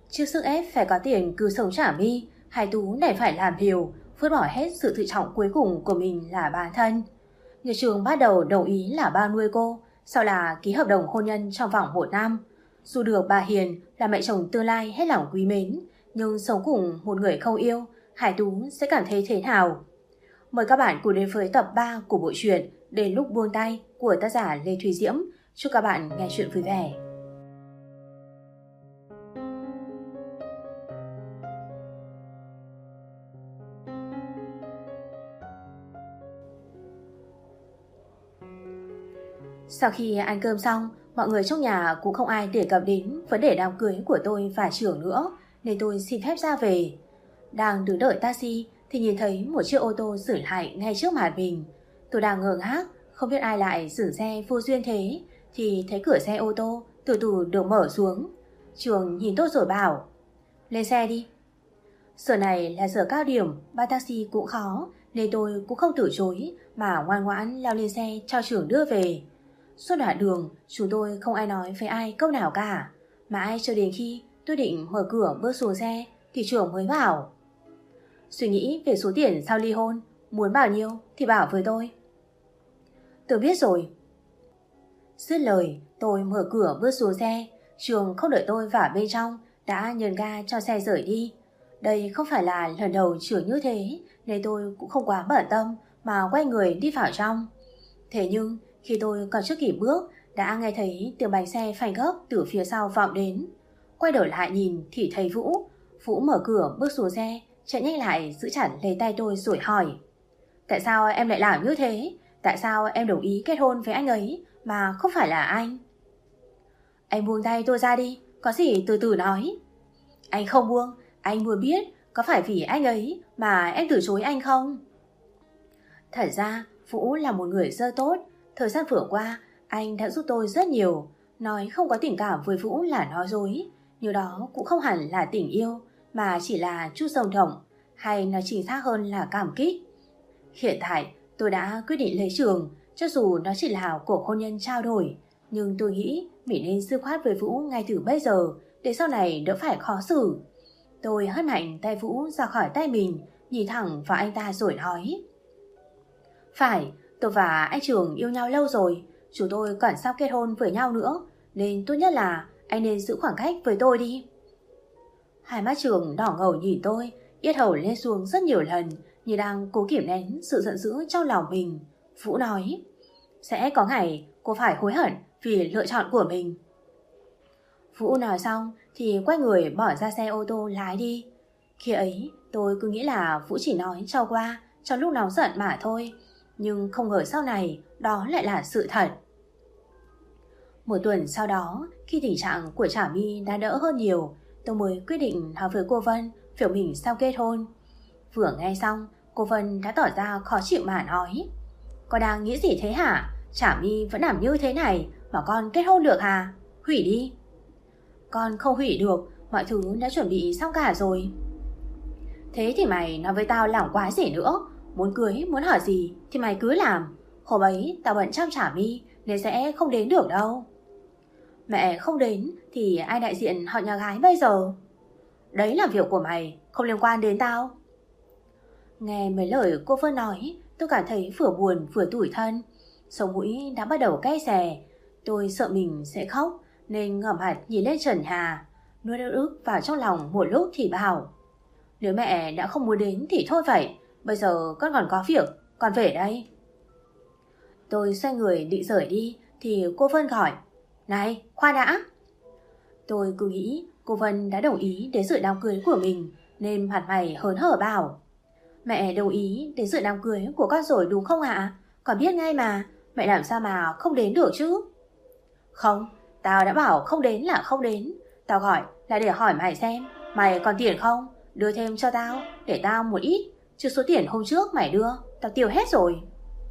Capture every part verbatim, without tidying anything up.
Trước sức ép phải có tiền cứu sống Trả My, Hải Tú này phải làm liều, vứt bỏ hết sự tự trọng cuối cùng của mình là bản thân. Nhà trường bắt đầu đồng ý là bao nuôi cô, sau là ký hợp đồng hôn nhân trong vòng một năm. Dù được bà Hiền là mẹ chồng tương lai hết lòng quý mến, nhưng sống cùng một người không yêu, Hải Tú sẽ cảm thấy thế nào? Mời các bạn cùng đến với tập ba của bộ truyện Đến lúc buông tay của tác giả Lê Thùy Diễm. Chúc các bạn nghe chuyện vui vẻ. Sau khi ăn cơm xong, mọi người trong nhà cũng không ai đề cập đến vấn đề đám cưới của tôi và trưởng nữa, nên tôi xin phép ra về. Đang đứng đợi taxi thì nhìn thấy một chiếc ô tô dừng lại ngay trước mặt mình. Tôi đang ngơ ngác, không biết ai lại dừng xe vô duyên thế, thì thấy cửa xe ô tô từ từ được mở xuống. Trường nhìn tôi rồi bảo: lên xe đi. Giờ này là giờ cao điểm, bắt taxi cũng khó, nên tôi cũng không từ chối mà ngoan ngoãn leo lên xe cho trường đưa về. Suốt đoạn đường, chúng tôi không ai nói với ai câu nào cả. Mãi cho đến khi tôi định mở cửa bước xuống xe thì trưởng mới bảo: suy nghĩ về số tiền sau ly hôn, muốn bao nhiêu thì bảo với tôi. Tôi biết rồi. Dứt lời, tôi mở cửa bước xuống xe. Trường không đợi tôi vào bên trong, đã nhấn ga cho xe rời đi. Đây không phải là lần đầu trưởng như thế, nên tôi cũng không quá bận tâm mà quay người đi vào trong. Thế nhưng khi tôi còn chưa kịp bước, đã nghe thấy tiếng bánh xe phanh gấp từ phía sau vọng đến. Quay đầu lại nhìn thì thấy Vũ. Vũ mở cửa bước xuống xe, chạy nhanh lại giữ chặt lấy tay tôi rồi hỏi: tại sao em lại làm như thế? Tại sao em đồng ý kết hôn với anh ấy mà không phải là anh? Anh buông tay tôi ra đi, có gì từ từ nói. Anh không buông, anh muốn biết có phải vì anh ấy mà em từ chối anh không? Thật ra Vũ là một người rất tốt. Thời gian vừa qua anh đã giúp tôi rất nhiều. Nói không có tình cảm với Vũ là nói dối, nhưng đó cũng không hẳn là tình yêu, mà chỉ là chút rung động, hay nói chính xác hơn là cảm kích. Hiện tại tôi đã quyết định lấy Trường, cho dù nó chỉ là cuộc hôn nhân trao đổi, nhưng tôi nghĩ mình nên dứt khoát với Vũ ngay từ bây giờ, để sau này đỡ phải khó xử. Tôi hất mạnh tay Vũ ra khỏi tay mình, nhìn thẳng vào anh ta rồi nói: phải, tôi và anh Trường yêu nhau lâu rồi, chúng tôi còn sắp kết hôn với nhau nữa, nên tốt nhất là anh nên giữ khoảng cách với tôi đi. Hai mắt Trường đỏ ngầu nhìn tôi, yết hầu lên xuống rất nhiều lần, như đang cố kiểm nén sự giận dữ trong lòng mình. Vũ nói: sẽ có ngày cô phải hối hận vì lựa chọn của mình. Vũ nói xong thì quay người bỏ ra xe ô tô lái đi. Khi ấy tôi cứ nghĩ là Vũ chỉ nói cho qua trong lúc nóng giận mà thôi, nhưng không ngờ sau này đó lại là sự thật. Một tuần sau đó, khi tình trạng của Trả My đã đỡ hơn nhiều, tôi mới quyết định nói với cô Vân việc mình sau kết hôn. Vừa nghe xong, cô Vân đã tỏ ra khó chịu mà nói: con đang nghĩ gì thế hả? Trả My vẫn làm như thế này mà con kết hôn được hả? Hủy đi. Con không hủy được, mọi thứ đã chuẩn bị xong cả rồi. Thế thì mày nói với tao lỏng quá gì nữa. Muốn cưới, muốn hỏi gì thì mày cứ làm. Hôm ấy tao bận chăm Trả My nên sẽ không đến được đâu. Mẹ không đến thì ai đại diện họ nhà gái bây giờ? Đấy là việc của mày, không liên quan đến tao. Nghe mấy lời cô Vân nói, tôi cảm thấy vừa buồn vừa tủi thân. Sống mũi đã bắt đầu cay xè. Tôi sợ mình sẽ khóc nên ngẩng mặt nhìn lên trần nhà, nuốt ức ức vào trong lòng một lúc thì bảo: nếu mẹ đã không muốn đến thì thôi vậy, bây giờ con còn có việc, con về đây. Tôi xoay người định rời đi thì cô Vân gọi: này, khoan đã. Tôi cứ nghĩ cô Vân đã đồng ý đến dự đám cưới của mình nên mặt mày hớn hở bảo: mẹ đồng ý đến dự đám cưới của con rồi đúng không ạ? Con biết ngay mà, mẹ làm sao mà không đến được chứ? Không, tao đã bảo không đến là không đến. Tao gọi là để hỏi mày xem mày còn tiền không, đưa thêm cho tao để tao một ít, chứ số tiền hôm trước mày đưa tao tiêu hết rồi.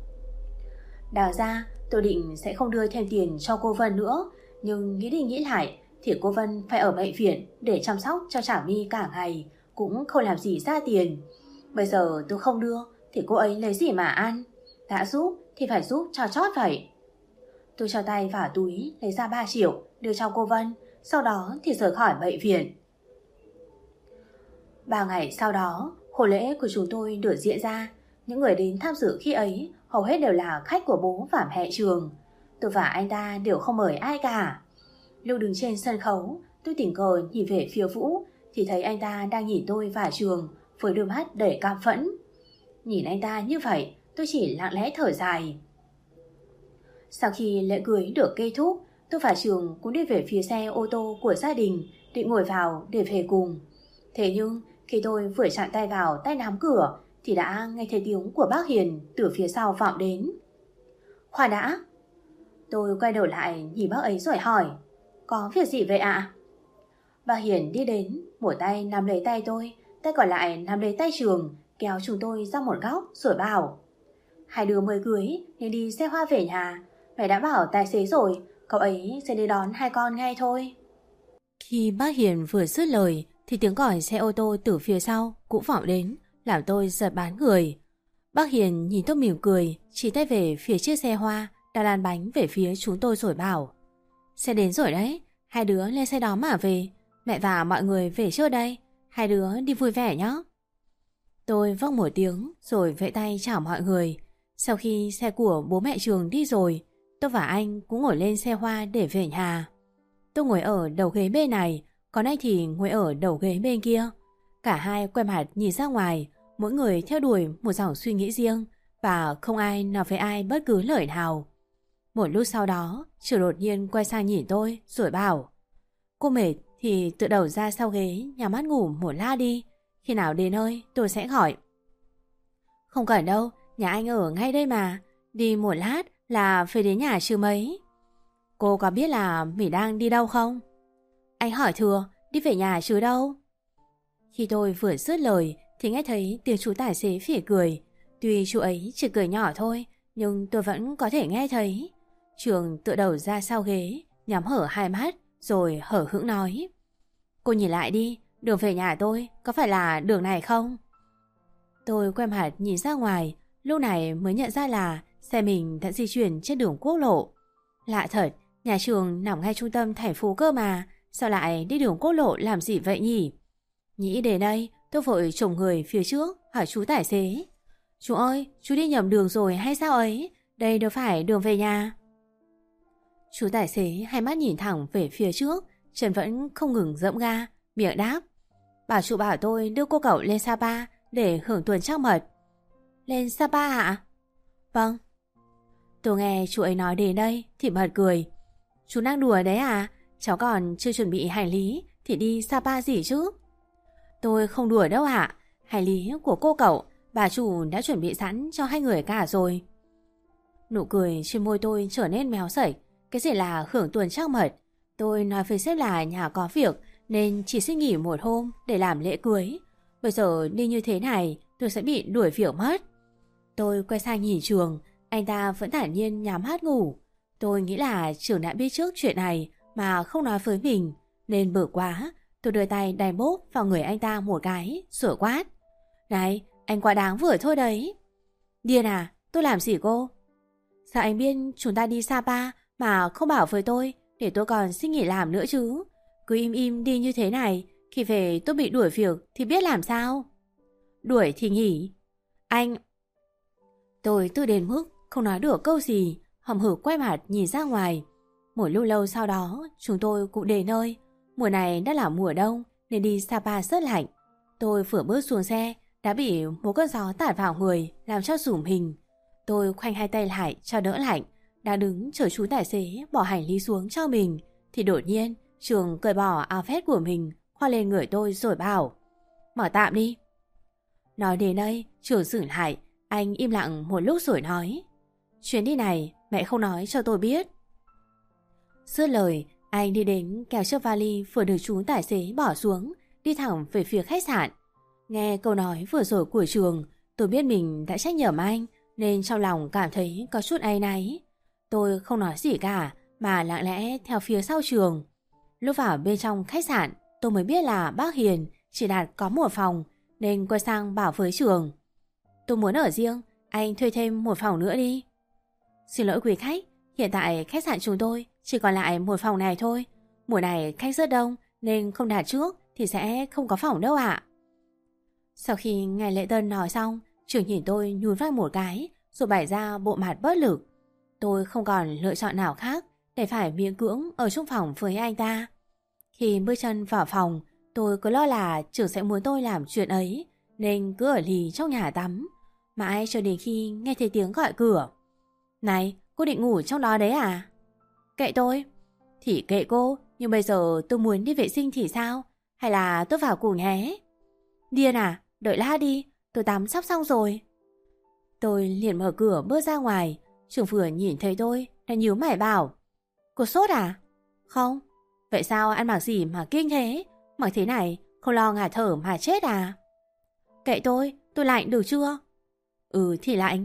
Đào ra tôi định sẽ không đưa thêm tiền cho cô Vân nữa, nhưng nghĩ đi nghĩ lại thì cô Vân phải ở bệnh viện để chăm sóc cho Trả My cả ngày, cũng không làm gì ra tiền. Bây giờ tôi không đưa thì cô ấy lấy gì mà ăn? Đã giúp thì phải giúp cho chót vậy. Tôi cho tay vào túi lấy ra ba triệu đưa cho cô Vân, sau đó thì rời khỏi bệnh viện. Ba ngày sau đó, hôn lễ của chúng tôi được diễn ra. Những người đến tham dự khi ấy hầu hết đều là khách của bố và mẹ Trường. Tôi và anh ta đều không mời ai cả. Lúc đứng trên sân khấu, tôi tình cờ nhìn về phía Vũ thì thấy anh ta đang nhìn tôi và Trường với đôi mắt đầy cam phẫn. Nhìn anh ta như vậy, tôi chỉ lặng lẽ thở dài. Sau khi lễ cưới được kết thúc, tôi và Trường cũng đi về phía xe ô tô của gia đình định ngồi vào để về cùng. Thế nhưng khi tôi vừa chạm tay vào tay nắm cửa thì đã nghe thấy tiếng của bác Hiền từ phía sau vọng đến. Khoan đã. Tôi quay đầu lại nhìn bác ấy rồi hỏi, có việc gì vậy ạ? Bác Hiền đi đến, một tay nắm lấy tay tôi, tay còn lại nắm lấy tay Trường, kéo chúng tôi ra một góc rồi bảo, hai đứa mới cưới nên đi xe hoa về nhà. Mẹ đã bảo tài xế rồi, cậu ấy sẽ đi đón hai con ngay thôi. Khi bác Hiền vừa dứt lời thì tiếng còi xe ô tô từ phía sau cũng vọng đến, làm tôi giật bắn người. Bác Hiền nhìn tôi mỉm cười, chỉ tay về phía chiếc xe hoa đang lăn bánh về phía chúng tôi rồi bảo, xe đến rồi đấy, hai đứa lên xe đó mà về. Mẹ và mọi người về trước đây, hai đứa đi vui vẻ nhé. Tôi vâng một tiếng rồi vẫy tay chào mọi người. Sau khi xe của bố mẹ Trường đi rồi, tôi và anh cũng ngồi lên xe hoa để về nhà. Tôi ngồi ở đầu ghế bên này, còn anh thì ngồi ở đầu ghế bên kia. Cả hai quay mặt nhìn ra ngoài, mỗi người theo đuổi một dòng suy nghĩ riêng và không ai nói với ai bất cứ lời nào. Một lúc sau đó, Trường đột nhiên quay sang nhìn tôi rồi bảo, cô mệt thì tự đầu ra sau ghế nhắm mắt ngủ một lát đi, khi nào đến nơi tôi sẽ gọi. Không cần đâu, nhà anh ở ngay đây mà, đi một lát là phải đến nhà chứ mấy. Cô có biết là mình đang đi đâu không? Anh hỏi thừa, đi về nhà chứ đâu. Khi tôi vừa dứt lời thì nghe thấy tiếng chú tài xế phỉ cười. Tuy chú ấy chỉ cười nhỏ thôi, nhưng tôi vẫn có thể nghe thấy. Trường tựa đầu ra sau ghế, nhắm hở hai mắt rồi hở hững nói, cô nhìn lại đi, đường về nhà tôi có phải là đường này không? Tôi quay mặt nhìn ra ngoài, lúc này mới nhận ra là xe mình đã di chuyển trên đường quốc lộ. Lạ thật, nhà Trường nằm ngay trung tâm thành phố cơ mà, sao lại đi đường quốc lộ làm gì vậy nhỉ? Nghĩ đến đây, tôi vội chồng người phía trước hỏi chú tài xế, chú ơi, chú đi nhầm đường rồi hay sao ấy? Đây đâu phải đường về nhà. Chú tài xế hai mắt nhìn thẳng về phía trước, chân vẫn không ngừng dẫm ga, miệng đáp, bảo chủ bảo tôi đưa cô cậu lên Sapa để hưởng tuần trăng mật. Lên Sapa hả? Vâng. Tôi nghe chú ấy nói đến đây thì bật cười. Chú đang đùa đấy à? Cháu còn chưa chuẩn bị hành lý thì đi Sapa gì chứ? Tôi không đùa đâu ạ. Hành lý của cô cậu bà chủ đã chuẩn bị sẵn cho hai người cả rồi. Nụ cười trên môi tôi trở nên méo sẩy. Cái gì là hưởng tuần trăng mật? Tôi nói với sếp là nhà có việc nên chỉ xin nghỉ một hôm để làm lễ cưới. Bây giờ đi như thế này tôi sẽ bị đuổi việc mất. Tôi quay sang nhìn Trường, anh ta vẫn thản nhiên nhắm mắt ngủ. Tôi nghĩ là Trường đã biết trước chuyện này mà không nói với mình, nên bực quá. Tôi đưa tay đánh bốp vào người anh ta một cái rồi quát, này, anh quá đáng vừa thôi đấy. Điên à, tôi làm gì cô? Sao anh biết chúng ta đi Sapa mà không bảo với tôi để tôi còn xin nghỉ làm nữa chứ? Cứ im im đi như thế này, khi về tôi bị đuổi việc thì biết làm sao? Đuổi thì nghỉ. Anh... Tôi tự đến mức không nói được câu gì, hầm hực quay mặt nhìn ra ngoài. Một lúc lâu sau đó chúng tôi cũng đến nơi. Mùa này đã là mùa đông nên đi Sapa rất lạnh. Tôi vừa bước xuống xe đã bị một cơn gió tạt vào người làm cho rủm hình. Tôi khoanh hai tay lại cho đỡ lạnh, đang đứng chờ chú tài xế bỏ hành lý xuống cho mình thì đột nhiên Trường cởi bỏ áo vest của mình khoác lên người tôi rồi bảo, mở tạm đi. Nói đến đây Trường dừng lại, anh im lặng một lúc rồi nói, chuyến đi này mẹ không nói cho tôi biết. Dứt lời anh đi đến kéo chiếc vali vừa được chú tài xế bỏ xuống, đi thẳng về phía khách sạn. Nghe câu nói vừa rồi của Trường, tôi biết mình đã trách nhầm anh nên trong lòng cảm thấy có chút áy náy. Tôi không nói gì cả mà lặng lẽ theo phía sau Trường. Lúc vào bên trong khách sạn tôi mới biết là bác Hiền chỉ đặt có một phòng nên quay sang bảo với Trường, tôi muốn ở riêng, anh thuê thêm một phòng nữa đi. Xin lỗi quý khách, hiện tại khách sạn chúng tôi chỉ còn lại một phòng này thôi. Mùa này khách rất đông nên không đặt trước thì sẽ không có phòng đâu ạ. Sau khi nghe Lễ Tân nói xong, trưởng nhìn tôi nhún vai một cái rồi bày ra bộ mặt bất lực. Tôi không còn lựa chọn nào khác để phải miễn cưỡng ở trong phòng với anh ta. Khi bước chân vào phòng, tôi cứ lo là trưởng sẽ muốn tôi làm chuyện ấy, nên cứ ở lì trong nhà tắm, mãi cho đến khi nghe thấy tiếng gọi cửa. Này, cô định ngủ trong đó đấy à? Kệ tôi. Thì kệ cô, nhưng bây giờ tôi muốn đi vệ sinh thì sao? Hay là tôi vào cùng nhé? Điên à? Đợi lát đi, tôi tắm sắp xong rồi. Tôi liền mở cửa bước ra ngoài. Trưởng vừa nhìn thấy tôi đã nhíu mày bảo: Cô sốt à? Không. Vậy sao ăn mặc gì mà kinh thế? Mặc thế này không lo ngạt thở mà chết à? Kệ tôi, tôi lạnh được chưa? Ừ thì lạnh.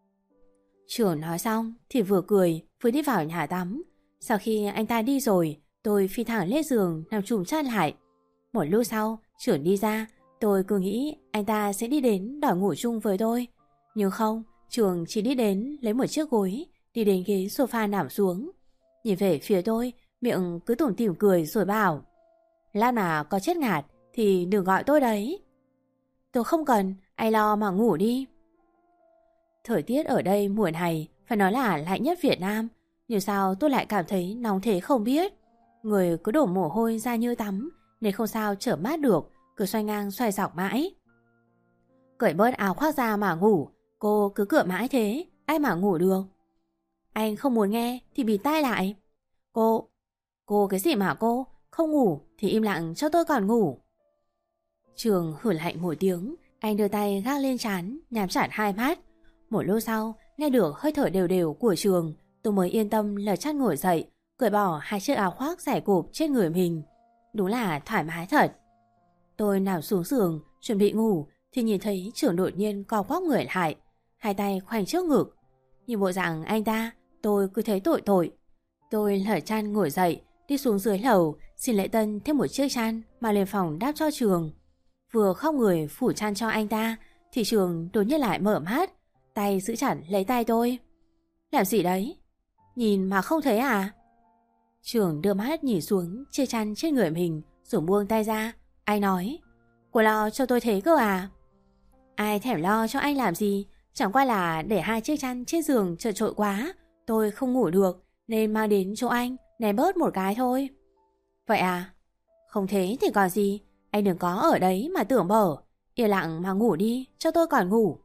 Trưởng nói xong thì vừa cười vừa đi vào nhà tắm. Sau khi anh ta đi rồi, tôi phi thẳng lên giường nằm trùm chăn lại. Một lúc sau trưởng đi ra, tôi cứ nghĩ anh ta sẽ đi đến đòi ngủ chung với tôi. Nhưng không, trưởng chỉ đi đến lấy một chiếc gối, đi đến ghế sofa nằm xuống. Nhìn về phía tôi, miệng cứ tủm tỉm cười rồi bảo: Lát mà có chết ngạt thì đừng gọi tôi đấy. Tôi không cần, anh lo mà ngủ đi. Thời tiết ở đây mùa này phải nói là lạnh nhất Việt Nam, nhưng sao tôi lại cảm thấy nóng thế không biết. Người cứ đổ mồ hôi ra như tắm, nên không sao trở mát được, cứ xoay ngang xoay dọc mãi. Cởi bớt áo khoác ra mà ngủ, cô cứ cựa mãi thế, ai mà ngủ được. Anh không muốn nghe thì bịt tai lại. Cô, cô cái gì mà cô, không ngủ thì im lặng cho tôi còn ngủ. Trường hử lạnh một tiếng, anh đưa tay gác lên trán, nhắm chặt hai mắt. Một lúc sau, nghe được hơi thở đều đều của Trường, tôi mới yên tâm lật chăn ngồi dậy, cởi bỏ hai chiếc áo khoác giải cộp trên người mình. Đúng là thoải mái thật. Tôi nằm xuống giường, chuẩn bị ngủ, thì nhìn thấy Trường đột nhiên co quắp người lại, hai tay khoanh trước ngực. Nhìn bộ dạng anh ta, tôi cứ thấy tội tội. Tôi lật chăn ngồi dậy, đi xuống dưới lầu, xin Lễ Tân thêm một chiếc chăn mà lên phòng đáp cho Trường. Vừa khóc người phủ chăn cho anh ta, thì Trường đột nhiên lại mở mắt, tay giữ chặt lấy tay tôi. Làm gì đấy? Nhìn mà không thấy à? Trường đưa mắt nhìn xuống chiếc chăn trên người mình rồi buông tay ra. Anh nói: Cô lo cho tôi thế cơ à? Ai thèm lo cho anh làm gì, chẳng qua là để hai chiếc chăn trên giường chật chội quá, tôi không ngủ được nên mang đến chỗ anh ném bớt một cái thôi. Vậy à? Không thế thì còn gì, anh đừng có ở đấy mà tưởng bở, yên lặng mà ngủ đi cho tôi còn ngủ.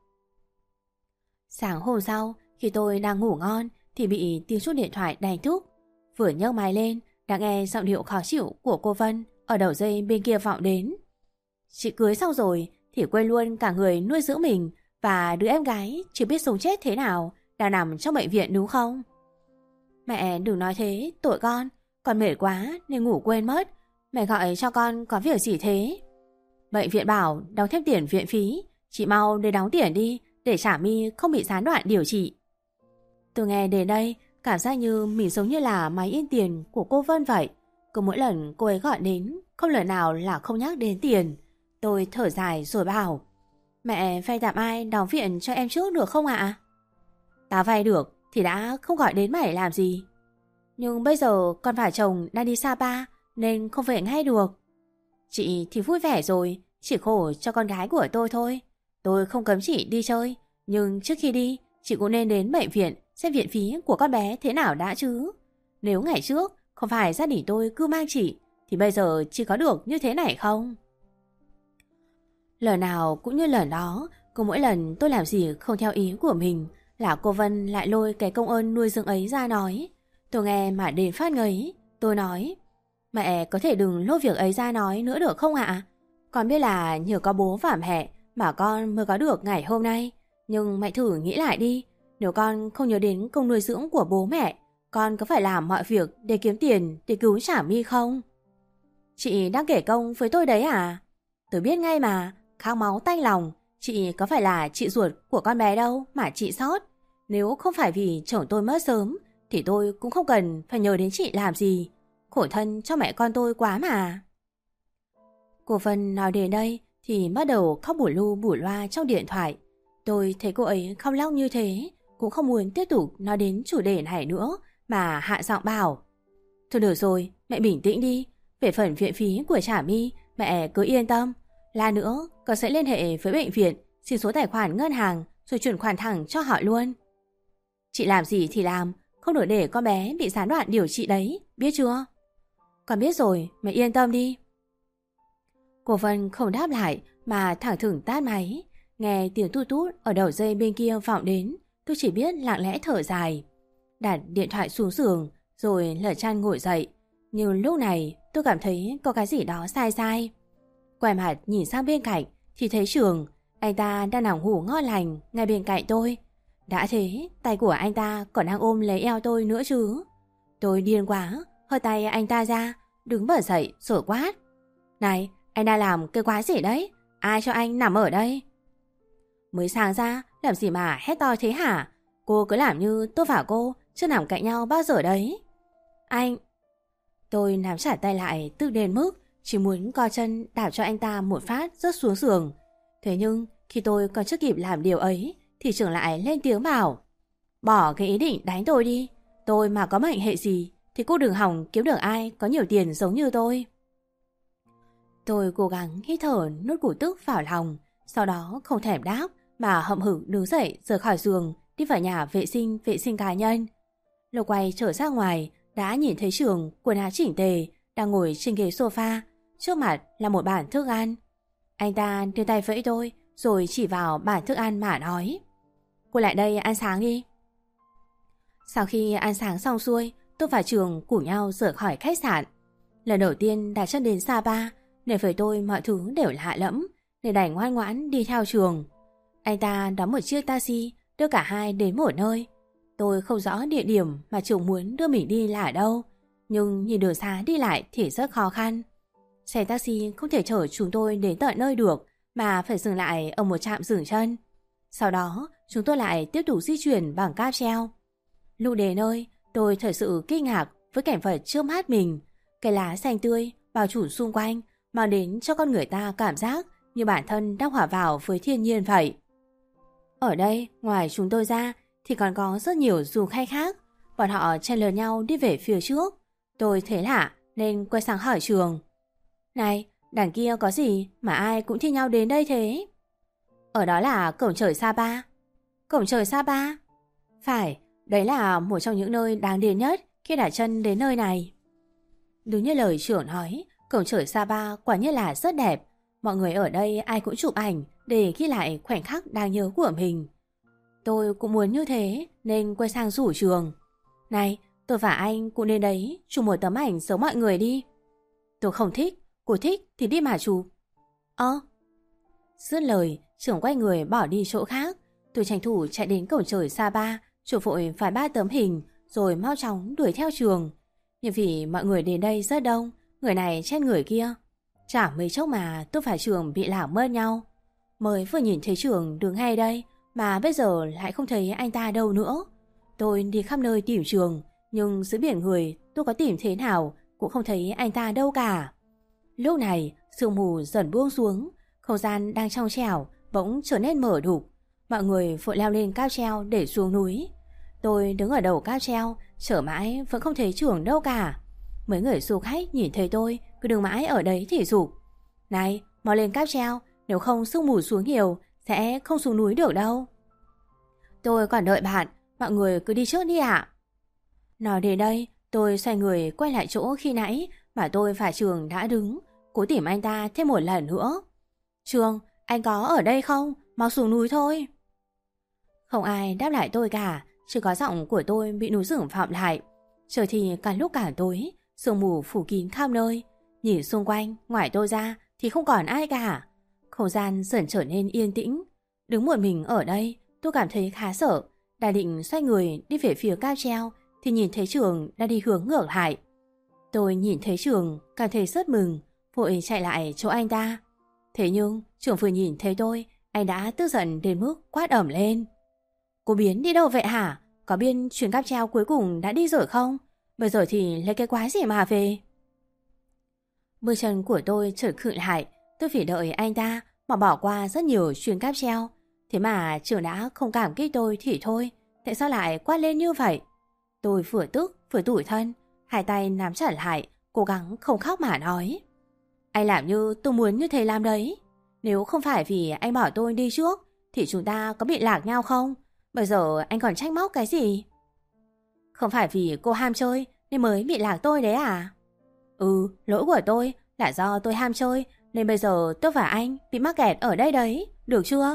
Sáng hôm sau, khi tôi đang ngủ ngon thì bị tiếng chuông điện thoại đánh thức. Vừa nhấc máy lên đã nghe giọng điệu khó chịu của cô Vân ở đầu dây bên kia vọng đến. Chị cưới xong rồi thì quên luôn cả người nuôi dưỡng mình và đứa em gái chưa biết sống chết thế nào đang nằm trong bệnh viện đúng không? Mẹ đừng nói thế, tội con, con mệt quá nên ngủ quên mất. Mẹ gọi cho con có việc gì thế? Bệnh viện bảo đóng thêm tiền viện phí, chị mau đi đóng tiền đi để Trà My không bị gián đoạn điều trị. Tôi nghe đến đây cảm giác như mình giống như là máy in tiền của cô Vân vậy. Cứ mỗi lần cô ấy gọi đến, không lời nào là không nhắc đến tiền. Tôi thở dài rồi bảo: Mẹ vay tạm ai đóng viện cho em trước được không ạ? Tao vay được thì đã không gọi đến mày làm gì. Nhưng bây giờ con và chồng đang đi Sapa nên không về ngay được. Chị thì vui vẻ rồi, chỉ khổ cho con gái của tôi thôi. Tôi không cấm chị đi chơi, nhưng trước khi đi chị cũng nên đến bệnh viện xem viện phí của con bé thế nào đã chứ. Nếu ngày trước không phải gia đình tôi cứ mang chị thì bây giờ chị có được như thế này không? Lần nào cũng như lần đó, cứ mỗi lần tôi làm gì không theo ý của mình là cô Vân lại lôi cái công ơn nuôi dưỡng ấy ra nói. Tôi nghe mà đến phát ngấy. Tôi nói: Mẹ có thể đừng lôi việc ấy ra nói nữa được không ạ? Con biết là nhờ có bố và mẹ mà con mới có được ngày hôm nay. Nhưng mẹ thử nghĩ lại đi, nếu con không nhớ đến công nuôi dưỡng của bố mẹ, con có phải làm mọi việc để kiếm tiền để cứu Trà My không? Chị đang kể công với tôi đấy à? Tôi biết ngay mà, khao máu tanh lòng, chị có phải là chị ruột của con bé đâu mà chị sót. Nếu không phải vì chồng tôi mất sớm thì tôi cũng không cần phải nhờ đến chị làm gì. Khổ thân cho mẹ con tôi quá mà. Cô Vân nói đến đây thì bắt đầu khóc bù lu bù loa trong điện thoại. Tôi thấy cô ấy khóc lóc như thế, cũng không muốn tiếp tục nói đến chủ đề này nữa mà hạ giọng bảo: Thôi được rồi, mẹ bình tĩnh đi. Về phần viện phí của Trà My, mẹ cứ yên tâm. Là nữa, cậu sẽ liên hệ với bệnh viện, xin số tài khoản ngân hàng rồi chuyển khoản thẳng cho họ luôn. Chị làm gì thì làm, không được để con bé bị gián đoạn điều trị đấy, biết chưa? Con biết rồi, mày yên tâm đi. Cô Vân không đáp lại mà thẳng thừng tắt máy. Nghe tiếng tút tút ở đầu dây bên kia vọng đến, tôi chỉ biết lặng lẽ thở dài. Đặt điện thoại xuống giường rồi lật chăn ngồi dậy. Nhưng lúc này tôi cảm thấy có cái gì đó sai sai. Quay mặt nhìn sang bên cạnh thì thấy Trường. Anh ta đang nằm ngủ ngon lành ngay bên cạnh tôi. Đã thế, tay của anh ta còn đang ôm lấy eo tôi nữa chứ. Tôi điên quá, hơi tay anh ta ra, đứng bật dậy rồi quát. Này, anh đang làm cái quái gì đấy? Ai cho anh nằm ở đây? Mới sáng ra, làm gì mà hét to thế hả? Cô cứ làm như tôi và cô chưa nằm cạnh nhau bao giờ đấy. Anh... Tôi nắm chặt tay lại tức đến mức chỉ muốn co chân đạp cho anh ta một phát rớt xuống giường. Thế nhưng khi tôi còn chưa kịp làm điều ấy thì Trường lại lên tiếng bảo: Bỏ cái ý định đánh tôi đi. Tôi mà có mệnh hệ gì thì cô đừng hòng kiếm được ai có nhiều tiền giống như tôi. Tôi cố gắng hít thở nuốt củ tức vào lòng, sau đó không thèm đáp mà hậm hực đứng dậy rời khỏi giường, đi vào nhà vệ sinh vệ sinh cá nhân. Lúc quay trở ra ngoài đã nhìn thấy Trường quần áo chỉnh tề đang ngồi trên ghế sofa, trước mặt là một bàn thức ăn. Anh ta đưa tay vẫy tôi rồi chỉ vào bàn thức ăn mà nói: Cô lại đây ăn sáng đi. Sau khi ăn sáng xong xuôi, tôi và Trường cùng nhau rời khỏi khách sạn. Lần đầu tiên đặt chân đến Sapa nên với tôi mọi thứ đều lạ lẫm, nên đành ngoan ngoãn đi theo Trường. Anh ta đón một chiếc taxi đưa cả hai đến một nơi. Tôi không rõ địa điểm mà Trường muốn đưa mình đi là ở đâu, nhưng nhìn đường xá đi lại thì rất khó khăn. Xe taxi không thể chở chúng tôi đến tận nơi được mà phải dừng lại ở một trạm dừng chân. Sau đó chúng tôi lại tiếp tục di chuyển bằng cáp treo. Lúc đến nơi, tôi thật sự kinh ngạc với cảnh vật trước mắt mình. Cây lá xanh tươi bao phủ xung quanh mang đến cho con người ta cảm giác như bản thân đang hòa vào với thiên nhiên vậy. Ở đây, ngoài chúng tôi ra thì còn có rất nhiều du khách khác. Bọn họ chen lấn nhau đi về phía trước. Tôi thấy lạ nên quay sang hỏi Trường: Này, đằng kia có gì mà ai cũng thi nhau đến đây thế? Ở đó là cổng trời Sapa. Cổng trời Sapa? Phải, đấy là một trong những nơi đáng đến nhất khi đặt chân đến nơi này. Đúng như lời Trường nói, cổng trời Sapa quả nhiên là rất đẹp. Mọi người ở đây ai cũng chụp ảnh để ghi lại khoảnh khắc đáng nhớ của mình. Tôi cũng muốn như thế nên quay sang rủ Trường: Này, tôi và anh cũng đến đấy chụp một tấm ảnh giống mọi người đi. Tôi không thích, cô thích thì đi mà chụp. Ơ Dứt lời, Trường quay người bỏ đi chỗ khác. Tôi tranh thủ chạy đến cổng trời Sapa, chụp vội vài ba tấm hình rồi mau chóng đuổi theo Trường. Nhưng vì mọi người đến đây rất đông, người này chen người kia, chả mấy chốc mà tôi và Trường bị lạc mất nhau. Mới vừa nhìn thấy Trường đứng ngay đây mà bây giờ lại không thấy anh ta đâu nữa. Tôi đi khắp nơi tìm Trường, nhưng giữa biển người tôi có tìm thế nào cũng không thấy anh ta đâu cả. Lúc này sương mù dần buông xuống, không gian đang trong trẻo bỗng trở nên mở đục. Mọi người vội leo lên cáp treo để xuống núi. Tôi đứng ở đầu cáp treo chờ mãi vẫn không thấy Trường đâu cả. Mấy người du khách nhìn thấy tôi cứ đứng mãi ở đấy thì rủ: Này, mau lên cáp treo, nếu không sương mù xuống nhiều sẽ không xuống núi được đâu. Tôi còn đợi bạn, mọi người cứ đi trước đi ạ. Nói đến đây, tôi xoay người quay lại chỗ khi nãy mà tôi và Trường đã đứng, cố tìm anh ta thêm một lần nữa. Trường, anh có ở đây không? Mau xuống núi thôi. Không ai đáp lại tôi cả, chỉ có giọng của tôi bị núi rừng vọng lại. Trời thì càng lúc càng tối, sương mù phủ kín khắp nơi. Nhìn xung quanh, ngoài tôi ra thì không còn ai cả. Không gian dần trở nên yên tĩnh. Đứng một mình ở đây, tôi cảm thấy khá sợ. Đã định xoay người đi về phía cáp treo thì nhìn thấy Trường đã đi hướng ngược lại. Tôi nhìn thấy Trường cảm thấy rất mừng, vội chạy lại chỗ anh ta. Thế nhưng Trường vừa nhìn thấy tôi, anh đã tức giận đến mức quát ẩm lên: Cô biến đi đâu vậy hả? Có biết chuyến cáp treo cuối cùng đã đi rồi không? Bây giờ thì lấy cái quái gì mà về? Bước chân của tôi chợt khựng lại. Tôi phải đợi anh ta mà bỏ qua rất nhiều chuyến cáp treo. Thế mà Trường đã không cảm kích tôi thì thôi, tại sao lại quát lên như vậy? Tôi vừa tức vừa tủi thân, hai tay nắm chặt lại, cố gắng không khóc mà nói: Anh làm như tôi muốn như thế làm đấy. Nếu không phải vì anh bỏ tôi đi trước thì chúng ta có bị lạc nhau không? Bây giờ anh còn trách móc cái gì? Không phải vì cô ham chơi nên mới bị lạc tôi đấy à? Ừ, lỗi của tôi là do tôi ham chơi nên bây giờ tôi và anh bị mắc kẹt ở đây đấy, được chưa?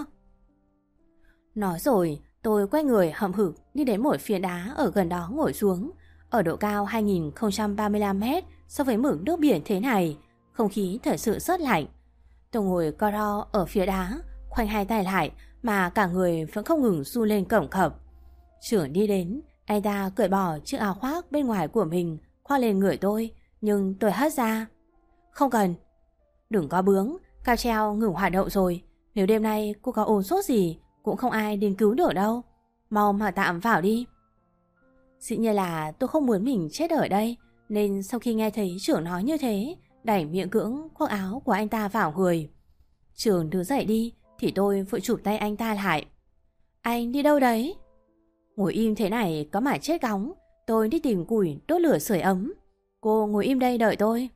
Nói rồi, tôi quay người hậm hực đi đến một phiến đá ở gần đó ngồi xuống. Ở độ cao hai nghìn không trăm ba mươi lăm mét so với mực nước biển thế này, không khí thật sự rất lạnh. Tôi ngồi co ro ở phía đá, khoanh hai tay lại mà cả người vẫn không ngừng run lên cẩm cập. Trưởng đi đến, anh ta cởi bỏ chiếc áo khoác bên ngoài của mình khoác lên người tôi, nhưng tôi hất ra. Không cần. Đừng có bướng, cao treo ngừng hoạt động rồi. Nếu đêm nay cô có ồn sốt gì cũng không ai đến cứu được đâu. Mau mà tạm vào đi. Dĩ nhiên là tôi không muốn mình chết ở đây, nên sau khi nghe thấy trưởng nói như thế, đẩy miệng cưỡng khoác áo của anh ta vào người. Trưởng đứng dậy đi thì tôi vội chụp tay anh ta lại. Anh đi đâu đấy? Ngồi im thế này có mà chết góng. Tôi đi tìm củi đốt lửa sưởi ấm. Cô ngồi im đây đợi tôi.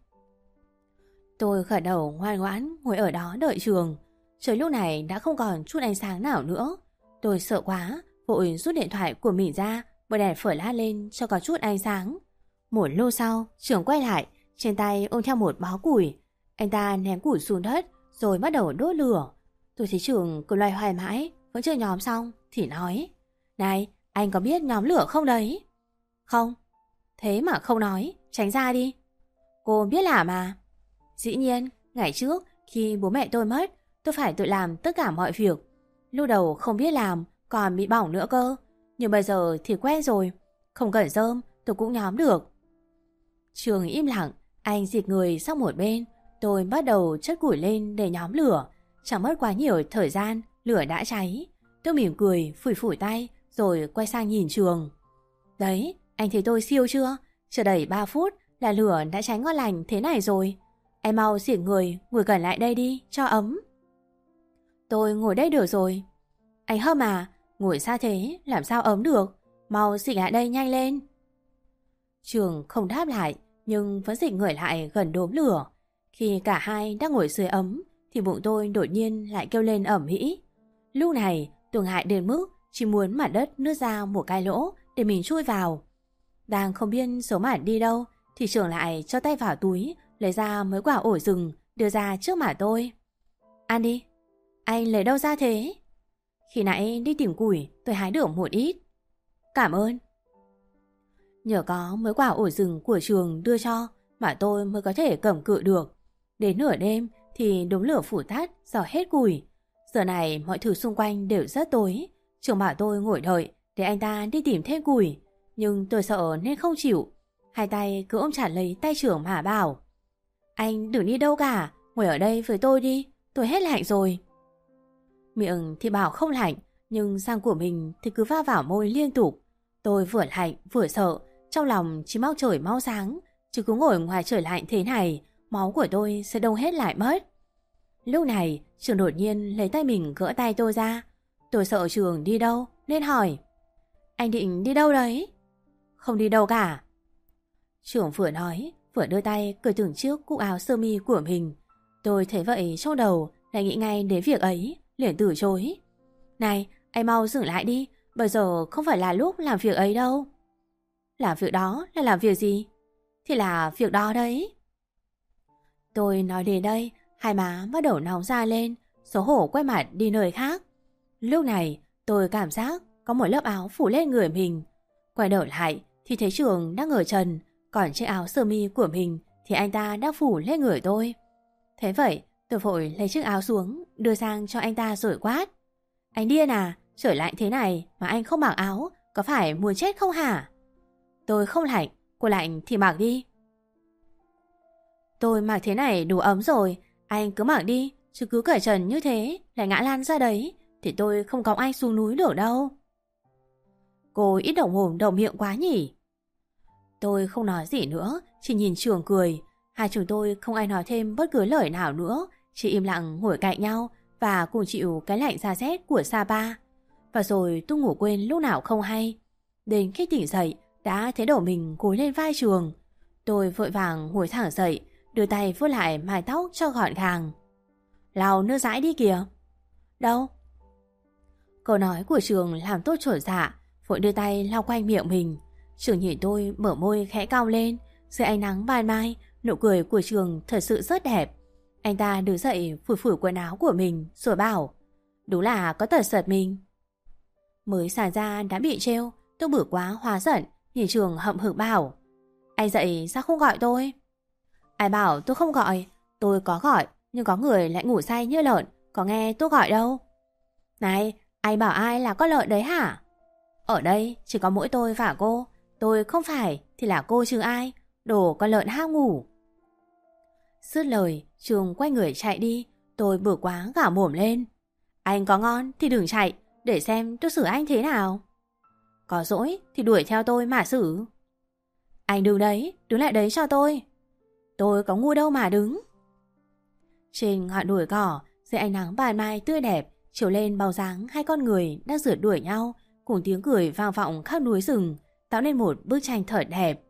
Tôi gật đầu ngoan ngoãn ngồi ở đó đợi Trường. Trời lúc này đã không còn chút ánh sáng nào nữa. Tôi sợ quá, vội rút điện thoại của mình ra, bật đèn phở lát lên cho có chút ánh sáng. Một lúc sau, Trường quay lại, trên tay ôm theo một bó củi. Anh ta ném củi xuống đất rồi bắt đầu đốt lửa. Tôi thấy Trường cứ loay hoay mãi, vẫn chưa nhóm xong thì nói: Này, anh có biết nhóm lửa không đấy? Không. Thế mà không nói, tránh ra đi. Cô biết làm mà. Dĩ nhiên, ngày trước khi bố mẹ tôi mất, tôi phải tự làm tất cả mọi việc. Lúc đầu không biết làm, còn bị bỏng nữa cơ. Nhưng bây giờ thì quen rồi, không cần rơm tôi cũng nhóm được. Trường im lặng, anh dịch người sang một bên. Tôi bắt đầu chất củi lên để nhóm lửa. Chẳng mất quá nhiều thời gian, lửa đã cháy. Tôi mỉm cười, phủi phủi tay, rồi quay sang nhìn Trường. Đấy, anh thấy tôi siêu chưa? Chưa đầy ba phút là lửa đã cháy ngon lành thế này rồi. Em mau xỉn người, ngồi gần lại đây đi, cho ấm. Tôi ngồi đây được rồi. Anh hâm à, ngồi xa thế, làm sao ấm được? Mau xỉn lại đây nhanh lên. Trường không đáp lại, nhưng vẫn dịch người lại gần đốm lửa. Khi cả hai đang ngồi sưởi ấm, thì bụng tôi đột nhiên lại kêu lên ẩm ĩ. Lúc này tôi ngại đến mức chỉ muốn mặt đất nứt ra một cái lỗ để mình chui vào. Đang không biết số mặt đi đâu, thì Trường lại cho tay vào túi, lấy ra mấy quả ổi rừng đưa ra trước mặt tôi. Ăn đi. Anh lấy đâu ra thế? Khi nãy đi tìm củi tôi hái được một ít. Cảm ơn. Nhờ có mấy quả ổi rừng của Trường đưa cho mà tôi mới có thể cầm cự được. Đến nửa đêm thì đống lửa phủ tắt do hết củi. Giờ này mọi thứ xung quanh đều rất tối. Trường bảo tôi ngồi đợi để anh ta đi tìm thêm củi, nhưng tôi sợ nên không chịu. Hai tay cứ ôm chặt lấy tay Trường mà bảo: Anh đừng đi đâu cả, ngồi ở đây với tôi đi, tôi hết lạnh rồi. Miệng thì bảo không lạnh, nhưng răng của mình thì cứ va vào môi liên tục. Tôi vừa lạnh vừa sợ, trong lòng chỉ mong trời mau sáng, chứ cứ ngồi ngoài trời lạnh thế này, máu của tôi sẽ đông hết lại mất. Lúc này Trường đột nhiên lấy tay mình gỡ tay tôi ra. Tôi sợ Trường đi đâu nên hỏi: Anh định đi đâu đấy? Không đi đâu cả. Trường vừa nói vừa đưa tay cởi từng chiếc cúc áo sơ mi của mình. Tôi thấy vậy trong đầu lại nghĩ ngay đến việc ấy, liền từ chối. Này, anh mau dừng lại đi, bây giờ không phải là lúc làm việc ấy đâu. Làm việc đó là làm việc gì? Thì là việc đó đấy. Tôi nói đến đây, hai má bắt đầu nóng ra lên, xấu hổ quay mặt đi nơi khác. Lúc này tôi cảm giác có một lớp áo phủ lên người mình. Quay đầu lại thì thấy Trường đang ở trần, còn chiếc áo sơ mi của mình thì anh ta đã phủ lên người tôi. Thế vậy tôi vội lấy chiếc áo xuống đưa sang cho anh ta rồi quát: Anh điên à, trời lạnh thế này mà anh không mặc áo, có phải muốn chết không hả? Tôi không lạnh, cô lạnh thì mặc đi. Tôi mặc thế này đủ ấm rồi, anh cứ mặc đi, chứ cứ cởi trần như thế lại ngã lăn ra đấy thì tôi không cõng anh xuống núi được đâu. Cô ít đồng hồn đầu miệng quá nhỉ. Tôi không nói gì nữa, chỉ nhìn Trường cười. Hai chúng tôi không ai nói thêm bất cứ lời nào nữa, chỉ im lặng ngồi cạnh nhau và cùng chịu cái lạnh da rét của Sapa. Và rồi tôi ngủ quên lúc nào không hay. Đến khi tỉnh dậy đã thấy đầu mình gối lên vai Trường. Tôi vội vàng ngồi thẳng dậy, đưa tay vuốt lại mái tóc cho gọn gàng. lau nước dãi đi kìa. Đâu? Câu nói của Trường làm tôi trột dạ, vội đưa tay lau quanh miệng mình. Trường nhìn tôi mở môi khẽ cong lên. Dưới ánh nắng ban mai, nụ cười của Trường thật sự rất đẹp. Anh ta đứng dậy phủi phủi quần áo của mình rồi bảo, đúng là có tật giật mình. Mới xả ra đã bị trêu, tôi bực quá hóa giận, nhìn Trường hậm hực bảo, anh dậy sao không gọi tôi? Ai bảo tôi không gọi? Tôi có gọi, nhưng có người lại ngủ say như lợn, có nghe tôi gọi đâu. Này, anh bảo ai là con lợn đấy hả? Ở đây chỉ có mỗi tôi và cô, tôi không phải thì là cô chứ ai, đồ con lợn ham ngủ. Dứt lời, Trường quay người chạy đi, tôi bực quá gào mồm lên. Anh có ngon thì đừng chạy, để xem tôi xử anh thế nào. Có dỗi thì đuổi theo tôi mà xử. Anh đứng đấy, đứng lại đấy cho tôi. Tôi có ngu đâu mà đứng. Trên ngọn đồi cỏ, dưới ánh nắng ban mai tươi đẹp, chiếu lên bóng dáng hai con người đang rượt đuổi nhau, cùng tiếng cười vang vọng khắp núi rừng, tạo nên một bức tranh thật đẹp.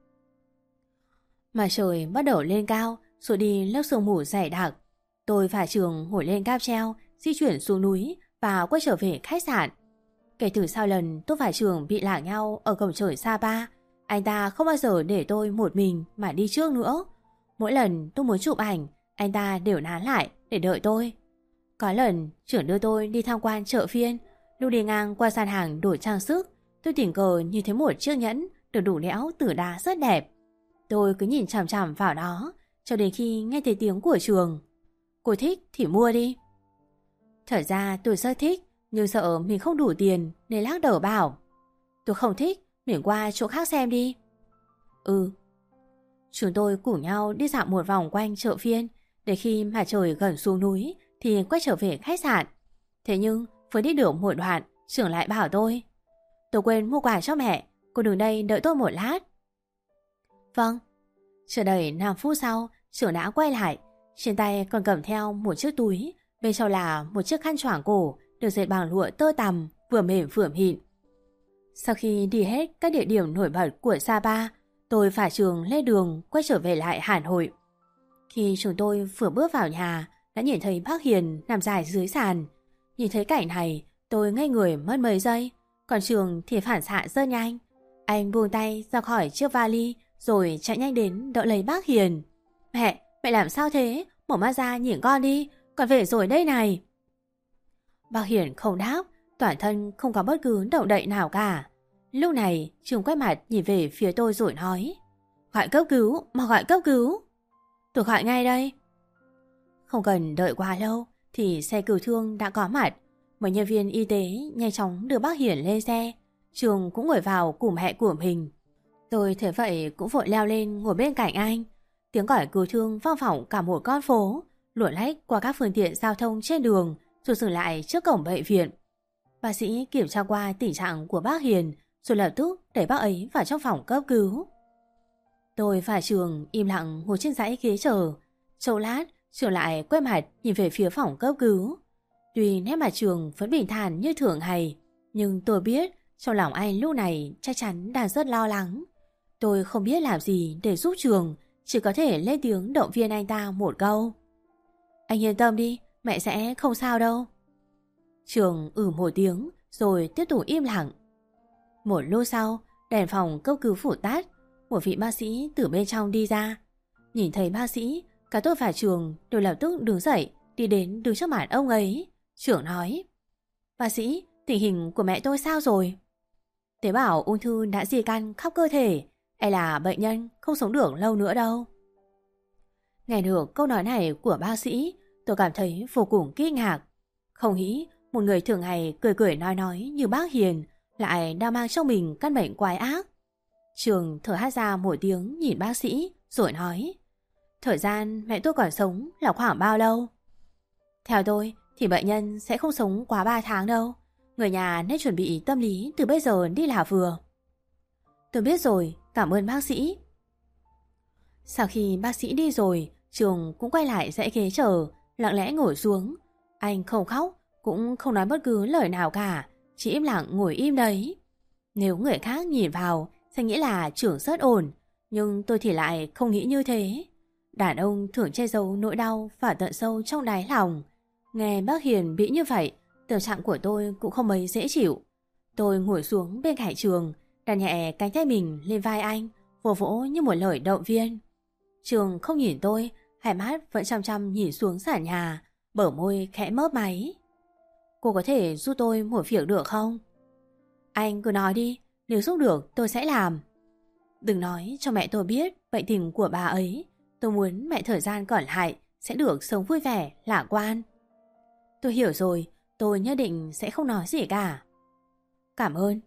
Mặt trời bắt đầu lên cao, rồi đi lớp sương mù dày đặc. Tôi và Trường ngồi lên cáp treo, di chuyển xuống núi và quay trở về khách sạn. Kể từ sau lần tôi và Trường bị lạc nhau ở cổng trời Sapa, anh ta không bao giờ để tôi một mình mà đi trước nữa. Mỗi lần tôi muốn chụp ảnh, anh ta đều nán lại để đợi tôi. Có lần Trưởng đưa tôi đi tham quan chợ phiên, lúc đi ngang qua sàn hàng đồ trang sức, tôi tình cờ nhìn thấy một chiếc nhẫn được đủ đẽo từ đá rất đẹp. Tôi cứ nhìn chằm chằm vào đó cho đến khi nghe thấy tiếng của Trường. Cô thích thì mua đi. Thật ra tôi rất thích, nhưng sợ mình không đủ tiền nên lắc đầu bảo, tôi không thích, mình qua chỗ khác xem đi. Ừ. Chúng tôi cùng nhau đi dạo một vòng quanh chợ phiên, để khi mà trời gần xuống núi thì quay trở về khách sạn. Thế nhưng vừa đi được một đoạn, Trưởng lại bảo tôi, tôi quên mua quà cho mẹ, cô đứng đây đợi tôi một lát. Vâng. Chưa đầy năm phút sau, Trưởng đã quay lại, trên tay còn cầm theo một chiếc túi, bên trong là một chiếc khăn choàng cổ được dệt bằng lụa tơ tằm, vừa mềm vừa mịn. Sau khi đi hết các địa điểm nổi bật của Sapa, tôi và Trường lên đường quay trở về lại Hà Nội. Khi chúng tôi vừa bước vào nhà, đã nhìn thấy bác Hiền nằm dài dưới sàn. Nhìn thấy cảnh này, tôi ngây người mất mấy giây, còn Trường thì phản xạ rất nhanh. Anh buông tay ra khỏi chiếc vali rồi chạy nhanh đến đỡ lấy bác Hiền. Mẹ, mẹ làm sao thế? Mở mắt ra nhìn con đi, con về rồi đây này. Bác Hiền không đáp, toàn thân không có bất cứ động đậy nào cả. Lúc này Trường quay mặt nhìn về phía tôi rồi nói, gọi cấp cứu, mà gọi cấp cứu. Tôi gọi ngay đây. Không cần đợi quá lâu thì xe cứu thương đã có mặt. Mấy nhân viên y tế nhanh chóng đưa bác Hiển lên xe. Trường cũng ngồi vào cùng mẹ của mình. Tôi thấy vậy cũng vội leo lên ngồi bên cạnh anh. Tiếng còi cứu thương vang vọng cả một con phố, luồn lách qua các phương tiện giao thông trên đường rồi dừng lại trước cổng bệnh viện. Bác sĩ kiểm tra qua tình trạng của bác Hiền rồi lập tức đẩy bác ấy vào trong phòng cấp cứu. Tôi và Trường im lặng ngồi trên dãy ghế chờ. Chốc lát, Trường lại quay mặt nhìn về phía phòng cấp cứu. Tuy nét mặt Trường vẫn bình thản như thường ngày, nhưng tôi biết trong lòng anh lúc này chắc chắn đang rất lo lắng. Tôi không biết làm gì để giúp Trường, chỉ có thể lên tiếng động viên anh ta một câu. Anh yên tâm đi, mẹ sẽ không sao đâu. Trường ử một tiếng rồi tiếp tục im lặng. Một lúc sau, đèn phòng cấp cứu phủ tắt, một vị bác sĩ từ bên trong đi ra. Nhìn thấy bác sĩ, cả tôi và Trường đều lập tức đứng dậy, đi đến đứng trước mặt ông ấy. Trưởng nói, bác sĩ, tình hình của mẹ tôi sao rồi? Tế bào ung thư đã di căn khắp cơ thể, hay là bệnh nhân không sống được lâu nữa đâu. Nghe được câu nói này của bác sĩ, tôi cảm thấy vô cùng kinh ngạc. Không nghĩ một người thường ngày cười cười nói nói như bác Hiền lại đang mang trong mình căn bệnh quái ác. Trường thở hắt ra một tiếng nhìn bác sĩ rồi nói, thời gian mẹ tôi còn sống là khoảng bao lâu? Theo tôi thì bệnh nhân sẽ không sống quá ba tháng đâu. Người nhà nên chuẩn bị tâm lý từ bây giờ đi là vừa. Tôi biết rồi, cảm ơn bác sĩ. Sau khi bác sĩ đi rồi, Trường cũng quay lại dãy ghế chờ, lặng lẽ ngồi xuống. Anh không khóc, cũng không nói bất cứ lời nào cả, chỉ im lặng ngồi im đấy. Nếu người khác nhìn vào sẽ nghĩ là Trường rất ổn, nhưng tôi thì lại không nghĩ như thế. Đàn ông thường che giấu nỗi đau và tận sâu trong đáy lòng. Nghe bác Hiền bị như vậy, tâm trạng của tôi cũng không mấy dễ chịu. Tôi ngồi xuống bên cạnh Trường, đặt nhẹ cánh tay mình lên vai anh, vỗ vỗ như một lời động viên. Trường không nhìn tôi, hai mắt vẫn chăm chăm nhìn xuống sàn nhà, bờ môi khẽ mấp máy. Cô có thể giúp tôi một việc được không? Anh cứ nói đi, nếu giúp được tôi sẽ làm. Đừng nói cho mẹ tôi biết bệnh tình của bà ấy. Tôi muốn mẹ thời gian còn lại sẽ được sống vui vẻ, lạc quan. Tôi hiểu rồi, tôi nhất định sẽ không nói gì cả. Cảm ơn.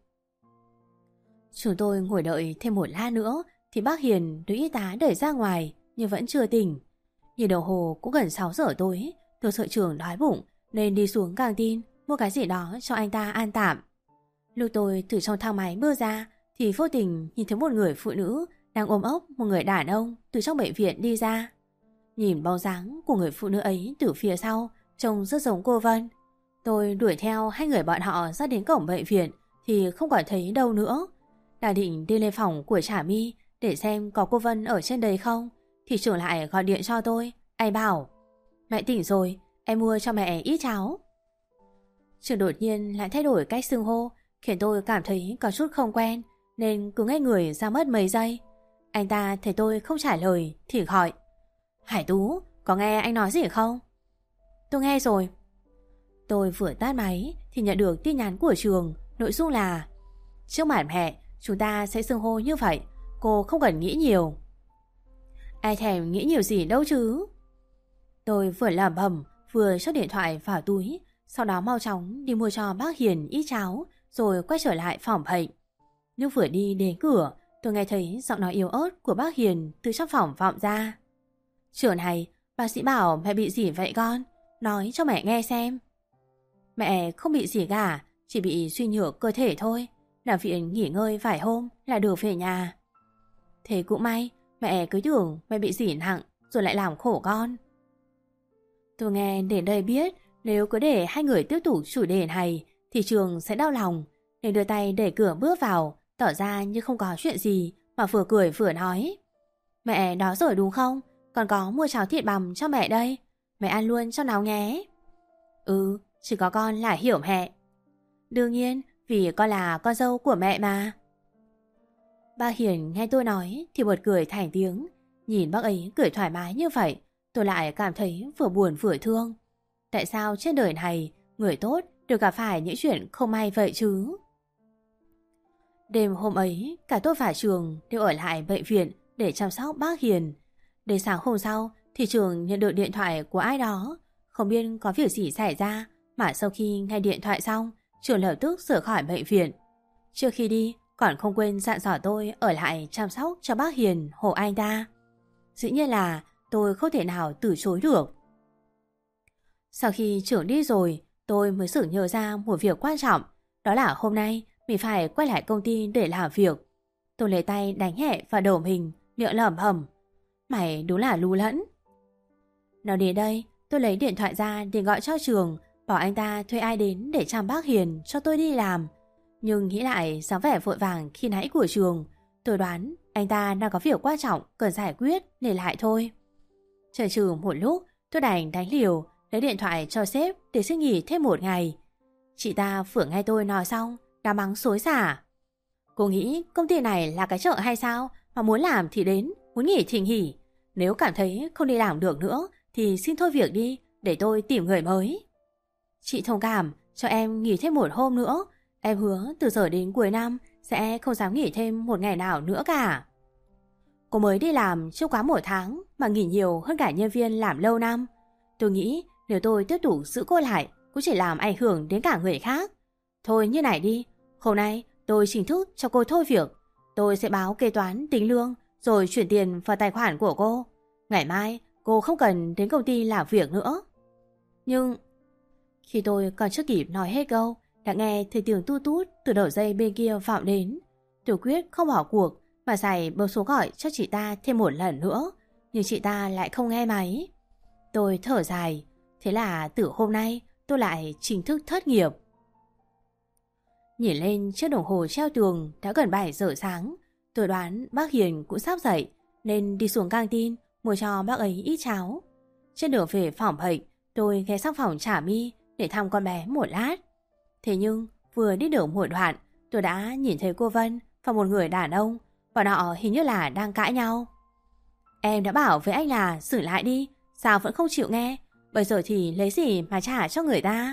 Chúng tôi ngồi đợi thêm một lát nữa thì bác Hiền được y tá đẩy ra ngoài nhưng vẫn chưa tỉnh. Nhìn đồng hồ cũng gần sáu giờ tối, tôi sợ Trường đói bụng nên đi xuống căng tin mua cái gì đó cho anh ta ăn tạm. Lúc tôi từ trong thang máy bước ra thì vô tình nhìn thấy một người phụ nữ đang ôm ấp một người đàn ông từ trong bệnh viện đi ra. Nhìn bóng dáng của người phụ nữ ấy từ phía sau trông rất giống cô Vân. Tôi đuổi theo hai người bọn họ ra đến cổng bệnh viện thì không còn thấy đâu nữa. Đang định đi lên phòng của Trà My để xem có cô Vân ở trên đấy không thì Trường lại gọi điện cho tôi. Anh bảo: Mẹ tỉnh rồi, em mua cho mẹ ít cháo. Trường đột nhiên lại thay đổi cách xưng hô, khiến tôi cảm thấy có chút không quen nên cứ ngây người ra mất mấy giây. Anh ta thấy tôi không trả lời thì hỏi: Hải Tú, có nghe anh nói gì không? Tôi nghe rồi. Tôi vừa tắt máy thì nhận được tin nhắn của Trường, nội dung là: Trước mặt mẹ, chúng ta sẽ xưng hô như vậy, cô không cần nghĩ nhiều. Ai thèm nghĩ nhiều gì đâu chứ. Tôi vừa lẩm bẩm vừa cho điện thoại vào túi, sau đó mau chóng đi mua cho bác Hiền ít cháo rồi quay trở lại phòng bệnh. Nhưng vừa đi đến cửa, tôi nghe thấy giọng nói yếu ớt của bác Hiền từ trong phòng vọng ra. Trường này, bác sĩ bảo mẹ bị gì vậy con? Nói cho mẹ nghe xem. Mẹ không bị gì cả, chỉ bị suy nhược cơ thể thôi. Nằm viện nghỉ ngơi vài hôm là được về nhà. Thế cũng may, mẹ cứ tưởng mẹ bị gì nặng rồi lại làm khổ con. Tôi nghe đến đây biết nếu cứ để hai người tiếp tục chủ đề này thì Trường sẽ đau lòng, nên đưa tay đẩy cửa bước vào, tỏ ra như không có chuyện gì mà vừa cười vừa nói: Mẹ đói rồi đúng không? Còn có mua cháo thịt bằm cho mẹ đây, mẹ ăn luôn cho nào nhé. Ừ, chỉ có con là hiểu mẹ. Đương nhiên, vì con là con dâu của mẹ mà. Ba Hiền nghe tôi nói thì bật cười thành tiếng. Nhìn bác ấy cười thoải mái như vậy, tôi lại cảm thấy vừa buồn vừa thương. Tại sao trên đời này người tốt được gặp phải những chuyện không may vậy chứ? Đêm hôm ấy, cả tôi và Trường đều ở lại bệnh viện để chăm sóc bác Hiền. Đến sáng hôm sau thì Trường nhận được điện thoại của ai đó. Không biết có việc gì xảy ra mà sau khi nghe điện thoại xong, Trường lập tức rời khỏi bệnh viện. Trước khi đi còn không quên dặn dò tôi ở lại chăm sóc cho bác Hiền hộ anh ta. Dĩ nhiên là tôi không thể nào từ chối được. Sau khi Trường đi rồi, tôi mới sực nhớ ra một việc quan trọng. Đó là hôm nay mình phải quay lại công ty để làm việc. Tôi lấy tay đánh nhẹ vào đầu mình, miệng lẩm bẩm: Mày đúng là lú lẫn. Nói đến đây, tôi lấy điện thoại ra để gọi cho Trường, bảo anh ta thuê ai đến để chăm bác Hiền cho tôi đi làm. Nhưng nghĩ lại dáng vẻ vội vàng khi nãy của Trường, tôi đoán anh ta đang có việc quan trọng cần giải quyết nên lại thôi. Chần chừ một lúc, tôi đành đánh liều lấy điện thoại cho sếp để xin nghỉ thêm một ngày. Chị ta vừa nghe tôi nói xong đã mắng xối xả: Cô nghĩ công ty này là cái chợ hay sao mà muốn làm thì đến, muốn nghỉ thì nghỉ. Nếu cảm thấy không đi làm được nữa thì xin thôi việc đi để tôi tìm người mới. Chị thông cảm cho em nghỉ thêm một hôm nữa. Em hứa từ giờ đến cuối năm sẽ không dám nghỉ thêm một ngày nào nữa cả. Cô mới đi làm chưa quá một tháng mà nghỉ nhiều hơn cả nhân viên làm lâu năm. Tôi nghĩ nếu tôi tiếp tục giữ cô lại cũng chỉ làm ảnh hưởng đến cả người khác. Thôi như này đi, hôm nay tôi chính thức cho cô thôi việc. Tôi sẽ báo kế toán tính lương rồi chuyển tiền vào tài khoản của cô. Ngày mai cô không cần đến công ty làm việc nữa. Nhưng khi tôi còn chưa kịp nói hết câu, đã nghe thấy tiếng tút tút từ đầu dây bên kia vọng đến. Tôi quyết không bỏ cuộc mà giày bấm số gọi cho chị ta thêm một lần nữa, nhưng chị ta lại không nghe máy. Tôi thở dài, thế là từ hôm nay tôi lại chính thức thất nghiệp. Nhìn lên chiếc đồng hồ treo tường đã gần bảy giờ sáng, tôi đoán bác Hiền cũng sắp dậy nên đi xuống căng tin mua cho bác ấy ít cháo. Trên đường về phòng bệnh, tôi ghé sang phòng Trà My để thăm con bé một lát. Thế nhưng vừa đi được một đoạn, tôi đã nhìn thấy cô Vân và một người đàn ông. Bọn họ hình như là đang cãi nhau. Em đã bảo với anh là xử lại đi, sao vẫn không chịu nghe? Bây giờ thì lấy gì mà trả cho người ta?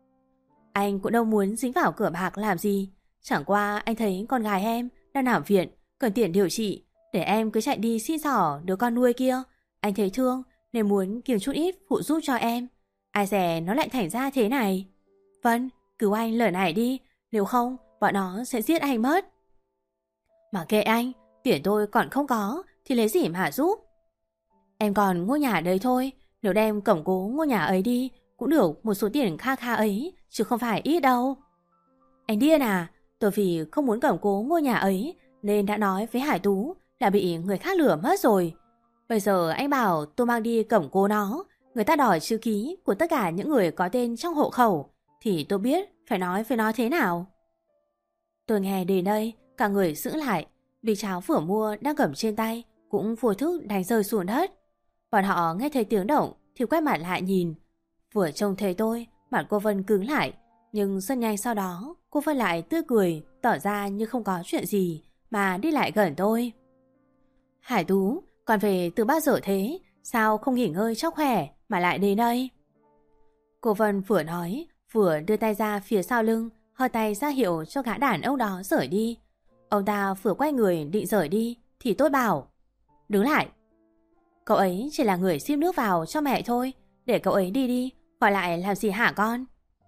Anh cũng đâu muốn dính vào cửa bạc làm gì. Chẳng qua anh thấy con gái em đang nằm viện, cần tiền điều trị, để em cứ chạy đi xin xỏ đứa con nuôi kia. Anh thấy thương nên muốn kiếm chút ít phụ giúp cho em. Ai dè nó lại thành ra thế này. Vân, cứu anh lời này đi, nếu không bọn nó sẽ giết anh mất. Mà kệ anh, tiền tôi còn không có thì lấy gì mà giúp? Em còn ngôi nhà đấy thôi, nếu đem cầm cố ngôi nhà ấy đi cũng được một số tiền kha kha ấy, chứ không phải ít đâu. Anh điên à? Tôi vì không muốn cầm cố ngôi nhà ấy nên đã nói với Hải Tú là bị người khác lừa mất rồi. Bây giờ anh bảo tôi mang đi cầm cố nó, người ta đòi chữ ký của tất cả những người có tên trong hộ khẩu, thì tôi biết phải nói với nó thế nào. Tôi nghe đến đây, cả người sững lại, vì cháo vừa mua đang cầm trên tay cũng vô thức đánh rơi xuống đất. Bọn họ nghe thấy tiếng động thì quay mặt lại nhìn. Vừa trông thấy tôi, mặt cô Vân cứng lại, nhưng rất nhanh sau đó cô Vân lại tươi cười, tỏ ra như không có chuyện gì mà đi lại gần tôi. Hải Tú, con về từ bao giờ thế? Sao không nghỉ ngơi cho khỏe mà lại đến đây? Cô Vân vừa nói vừa đưa tay ra phía sau lưng, hơi tay ra hiệu cho gã đàn ông đó rời đi. Ông ta vừa quay người định rời đi thì tôi bảo: đứng lại. Cậu ấy chỉ là người ship nước vào cho mẹ thôi, để cậu ấy đi đi, gọi lại làm gì hả con?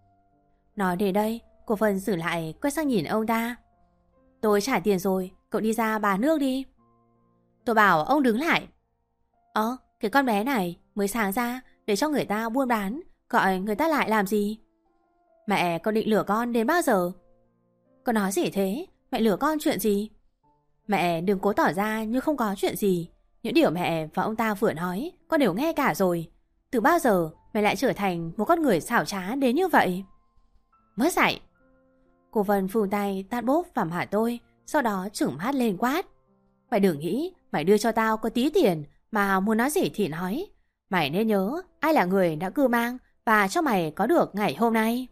Nói đến đây, cô Vân giữ lại quay sang nhìn ông ta. Tôi trả tiền rồi, cậu đi ra bán nước đi. Tôi bảo ông đứng lại. Ơ, cái con bé này mới sáng ra để cho người ta buôn bán, gọi người ta lại làm gì? Mẹ, con định lừa con đến bao giờ? Con nói gì thế? Mẹ lừa con chuyện gì? Mẹ đừng cố tỏ ra như không có chuyện gì. Những điều mẹ và ông ta vừa nói con đều nghe cả rồi. Từ bao giờ mẹ lại trở thành một con người xảo trá đến như vậy? Mất dạy. Cô Vân phun tay tát bốp vào mặt tôi, sau đó chửng mắt lên quát: Mày đừng nghĩ mày đưa cho tao có tí tiền mà muốn nói gì thì nói. Mày nên nhớ ai là người đã cưu mang và cho mày có được ngày hôm nay.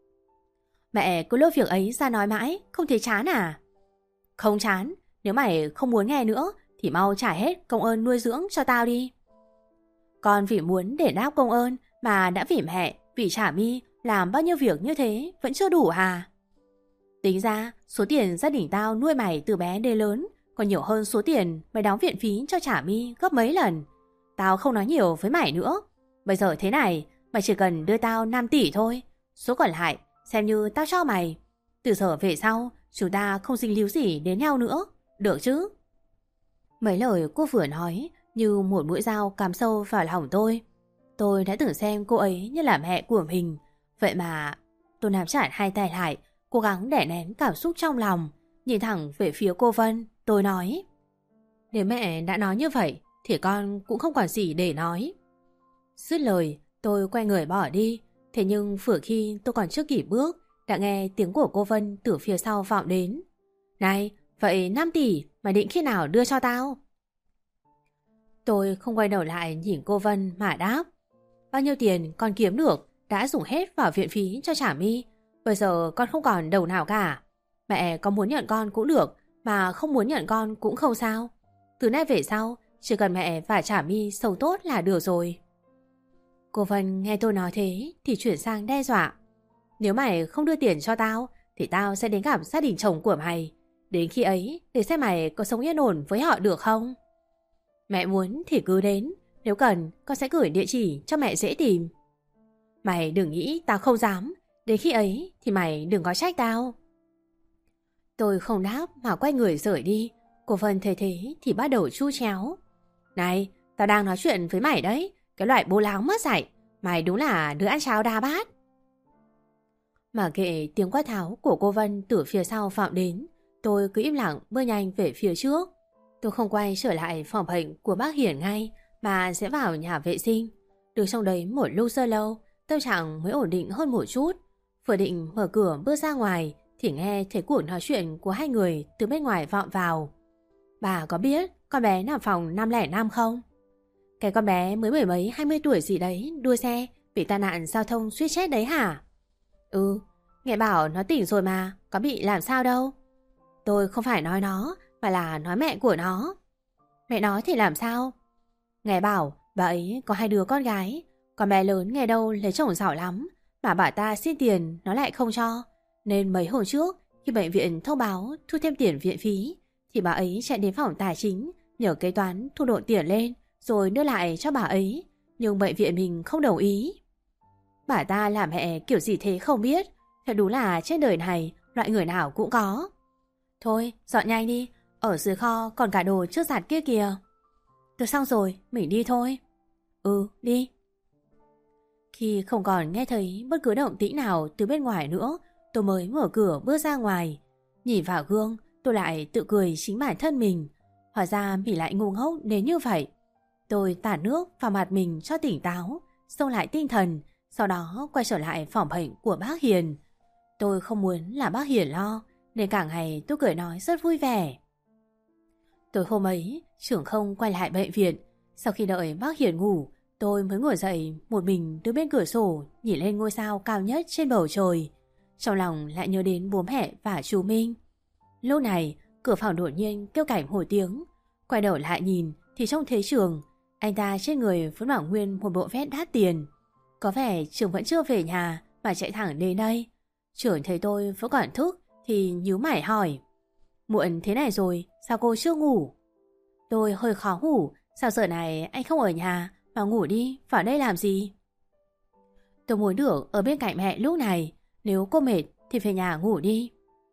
Mẹ cứ lôi việc ấy ra nói mãi, không thấy chán à? Không chán, nếu mày không muốn nghe nữa thì mau trả hết công ơn nuôi dưỡng cho tao đi. Con vì muốn để đáp công ơn mà đã vì mẹ, vì Trà My làm bao nhiêu việc như thế vẫn chưa đủ à? Tính ra số tiền gia đình tao nuôi mày từ bé đến lớn còn nhiều hơn số tiền mày đóng viện phí cho Trà My gấp mấy lần. Tao không nói nhiều với mày nữa. Bây giờ thế này, mày chỉ cần đưa tao năm tỷ thôi, số còn lại xem như tao cho mày. Từ giờ về sau chúng ta không dính líu gì đến nhau nữa, được chứ? Mấy lời cô vừa nói như một mũi dao cắm sâu vào lòng tôi. Tôi đã từng xem cô ấy như là mẹ của mình. Vậy mà tôi nắm chặt hai tay lại, cố gắng đè nén cảm xúc trong lòng, nhìn thẳng về phía cô Vân. Tôi nói: nếu mẹ đã nói như vậy thì con cũng không còn gì để nói. Dứt lời tôi quay người bỏ đi. Thế nhưng vừa khi tôi còn chưa kịp bước đã nghe tiếng của cô Vân từ phía sau vọng đến: Này, vậy năm tỷ mày định khi nào đưa cho tao? Tôi không quay đầu lại nhìn cô Vân mà đáp: bao nhiêu tiền con kiếm được đã dùng hết vào viện phí cho Trà My. Bây giờ con không còn đầu nào cả. Mẹ có muốn nhận con cũng được, mà không muốn nhận con cũng không sao. Từ nay về sau chỉ cần mẹ và Trà My sống tốt là được rồi. Cô Vân nghe tôi nói thế thì chuyển sang đe dọa: nếu mày không đưa tiền cho tao thì tao sẽ đến gặp gia đình chồng của mày. Đến khi ấy để xem mày có sống yên ổn với họ được không. Mẹ muốn thì cứ đến, nếu cần con sẽ gửi địa chỉ cho mẹ dễ tìm. Mày đừng nghĩ tao không dám, đến khi ấy thì mày đừng có trách tao. Tôi không đáp mà quay người rời đi. Cô Vân thấy thế thì bắt đầu chu chéo: Này, tao đang nói chuyện với mày đấy, cái loại bố láo mất dạy. Mày đúng là đứa ăn cháo đa bát. Mà kệ tiếng quát tháo của cô Vân từ phía sau vọng đến, tôi cứ im lặng bước nhanh về phía trước. Tôi không quay trở lại phòng bệnh của bác Hiển ngay, mà sẽ vào nhà vệ sinh. Được trong đấy một lúc sơ lâu, tâm trạng mới ổn định hơn một chút. Vừa định mở cửa bước ra ngoài thì nghe thấy cuộc nói chuyện của hai người từ bên ngoài vọng vào. Bà có biết con bé nằm phòng năm không năm không? Cái con bé mới mười mấy hai mươi tuổi gì đấy đua xe bị tai nạn giao thông suýt chết đấy hả? Ừ, nghe bảo nó tỉnh rồi mà, có bị làm sao đâu. Tôi không phải nói nó, mà là nói mẹ của nó. Mẹ nó thì làm sao? Nghe bảo bà ấy có hai đứa con gái, con bé lớn nghe đâu lấy chồng giỏi lắm, mà bà ta xin tiền nó lại không cho. Nên mấy hôm trước khi bệnh viện thông báo thu thêm tiền viện phí, thì bà ấy chạy đến phòng tài chính nhờ kế toán thu độ tiền lên rồi đưa lại cho bà ấy, nhưng bệnh viện mình không đồng ý. Bà ta làm mẹ kiểu gì thế không biết, thật đúng là trên đời này loại người nào cũng có. Thôi dọn nhanh đi, ở dưới kho còn cả đồ chưa giặt kia kìa. Tôi xong rồi, mình đi thôi. Ừ, đi. Khi không còn nghe thấy bất cứ động tĩnh nào từ bên ngoài nữa, tôi mới mở cửa bước ra ngoài. Nhìn vào gương, tôi lại tự cười chính bản thân mình. Hóa ra mình lại ngu ngốc đến như vậy. Tôi tạt nước vào mặt mình cho tỉnh táo, xông lại tinh thần, sau đó quay trở lại phòng bệnh của bác Hiền. Tôi không muốn làm bác Hiền lo, nên cả ngày tôi cười nói rất vui vẻ. Tối hôm ấy, trưởng không quay lại bệnh viện. Sau khi đợi bác Hiền ngủ, tôi mới ngồi dậy một mình đứng bên cửa sổ nhìn lên ngôi sao cao nhất trên bầu trời. Trong lòng lại nhớ đến bố mẹ và chú Minh. Lúc này, cửa phòng đột nhiên kêu cảnh một tiếng. Quay đầu lại nhìn thì trông thấy Trường. Anh ta trên người vẫn mặc nguyên một bộ vest đắt tiền. Có vẻ Trường vẫn chưa về nhà mà chạy thẳng đến đây. Trường thấy tôi vẫn còn thức thì nhíu mày hỏi: Muộn thế này rồi, sao cô chưa ngủ? Tôi hơi khó ngủ, sao giờ này anh không ở nhà mà ngủ đi, vào đây làm gì? Tôi muốn được ở bên cạnh mẹ lúc này, nếu cô mệt thì về nhà ngủ đi.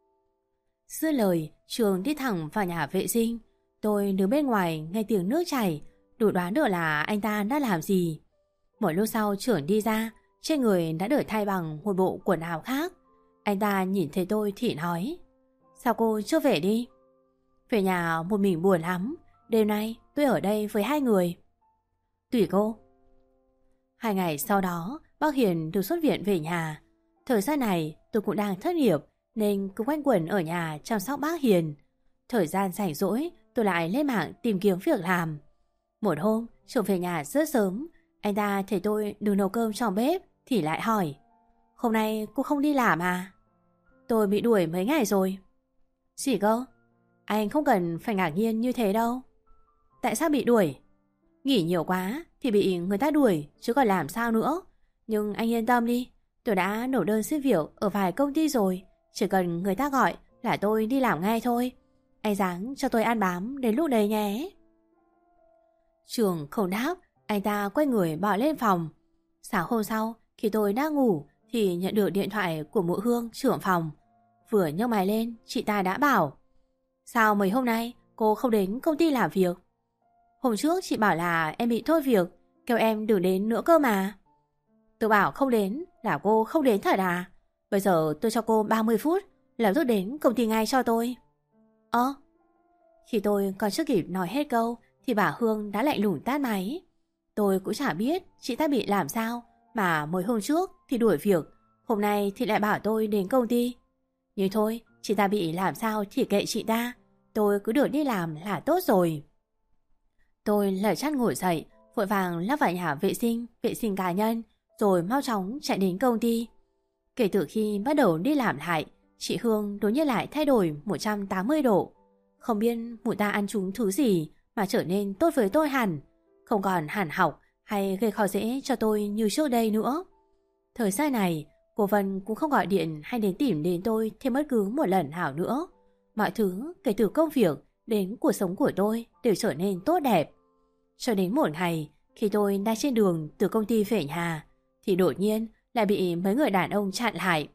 Dứt lời, Trường đi thẳng vào nhà vệ sinh. Tôi đứng bên ngoài nghe tiếng nước chảy, đủ đoán được là anh ta đã làm gì. Một lúc sau Trường đi ra, trên người đã được thay bằng một bộ quần áo khác. Anh ta nhìn thấy tôi thì nói: Sao cô chưa về đi? Về nhà một mình buồn lắm, đêm nay tôi ở đây với hai người. Tùy cô. Hai ngày sau đó, bác Hiền được xuất viện về nhà. Thời gian này tôi cũng đang thất nghiệp nên cứ quanh quẩn ở nhà chăm sóc bác Hiền. Thời gian rảnh rỗi tôi lại lên mạng tìm kiếm việc làm. Một hôm Trường về nhà rất sớm, anh ta thấy tôi đứng nấu cơm trong bếp thì lại hỏi: Hôm nay cô không đi làm à? Tôi bị đuổi mấy ngày rồi. Gì cơ? Anh không cần phải ngạc nhiên như thế đâu. Tại sao bị đuổi? Nghỉ nhiều quá thì bị người ta đuổi chứ còn làm sao nữa. Nhưng anh yên tâm đi, tôi đã nộp đơn xin việc ở vài công ty rồi. Chỉ cần người ta gọi là tôi đi làm ngay thôi. Anh ráng cho tôi ăn bám đến lúc đấy nhé. Trường không đáp, anh ta quay người bỏ lên phòng. Sáng hôm sau, khi tôi đang ngủ thì nhận được điện thoại của mụ Hương, trưởng phòng. Vừa nhấc máy lên, chị ta đã bảo: Sao mấy hôm nay cô không đến công ty làm việc? Hôm trước chị bảo là em bị thôi việc, kêu em đừng đến nữa cơ mà. Tôi bảo không đến là cô không đến thật à? Bây giờ tôi cho cô ba mươi phút, lập tức đến công ty ngay cho tôi. Ơ? Khi tôi còn chưa kịp nói hết câu thì bà Hương đã lạnh lùng tắt máy. Tôi cũng chả biết chị ta bị làm sao mà mới hôm trước thì đuổi việc, hôm nay thì lại bảo tôi đến công ty. Nhưng thôi, chị ta bị làm sao thì kệ chị ta, tôi cứ được đi làm là tốt rồi. Tôi lở chăn ngồi dậy, vội vàng lắp vào nhà vệ sinh, vệ sinh cá nhân, rồi mau chóng chạy đến công ty. Kể từ khi bắt đầu đi làm lại, chị Hương đột nhiên lại thay đổi một trăm tám mươi độ. Không biết mụ ta ăn trúng thứ gì mà trở nên tốt với tôi hẳn, không còn hẳn học hay gây khó dễ cho tôi như trước đây nữa. Thời gian này, cô Vân cũng không gọi điện hay đến tìm đến tôi thêm bất cứ một lần nào nữa. Mọi thứ kể từ công việc đến cuộc sống của tôi đều trở nên tốt đẹp. Cho đến một ngày, khi tôi đang trên đường từ công ty về nhà, thì đột nhiên lại bị mấy người đàn ông chặn lại.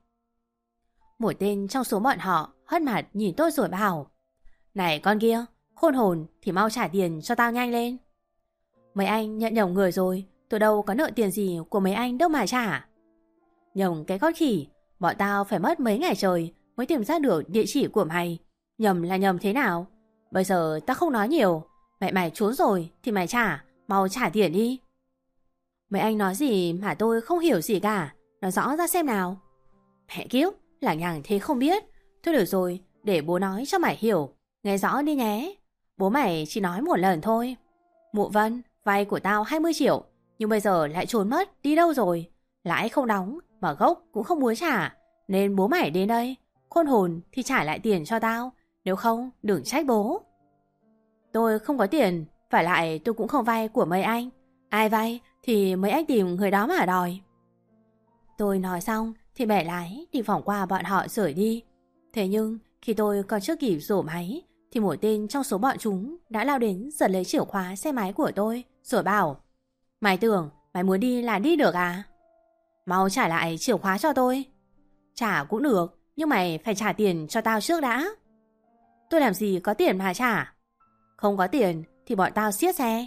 Một tên trong số bọn họ hất mặt nhìn tôi rồi bảo: Này con kia, khôn hồn thì mau trả tiền cho tao nhanh lên. Mấy anh nhận nhầm người rồi, tôi đâu có nợ tiền gì của mấy anh đâu mà trả. Nhầm cái con khỉ, bọn tao phải mất mấy ngày trời mới tìm ra được địa chỉ của mày. Nhầm là nhầm thế nào? Bây giờ tao không nói nhiều, mẹ mày trốn rồi thì mày trả, mau trả tiền đi. Mấy anh nói gì mà tôi không hiểu gì cả, nói rõ ra xem nào. Mẹ kiếp, lằng nhằng thế không biết. Thôi được rồi, để bố nói cho mày hiểu, nghe rõ đi nhé. Bố mày chỉ nói một lần thôi. Mụ Vân, vay của tao hai mươi triệu, nhưng bây giờ lại trốn mất, đi đâu rồi? Lãi không đóng, mà gốc cũng không muốn trả, nên bố mày đến đây. Khôn hồn thì trả lại tiền cho tao, nếu không đừng trách bố. Tôi không có tiền, phải lại tôi cũng không vay của mấy anh. Ai vay thì mấy anh tìm người đó mà đòi. Tôi nói xong thì bẻ lái đi vòng qua bọn họ rời đi. Thế nhưng khi tôi còn chưa kịp rổ máy thì một tên trong số bọn chúng đã lao đến giật lấy chìa khóa xe máy của tôi rồi bảo: Mày tưởng mày muốn đi là đi được à? Mau trả lại chìa khóa cho tôi. Trả cũng được, nhưng mày phải trả tiền cho tao trước đã. Tôi làm gì có tiền mà trả. Không có tiền thì bọn tao siết xe.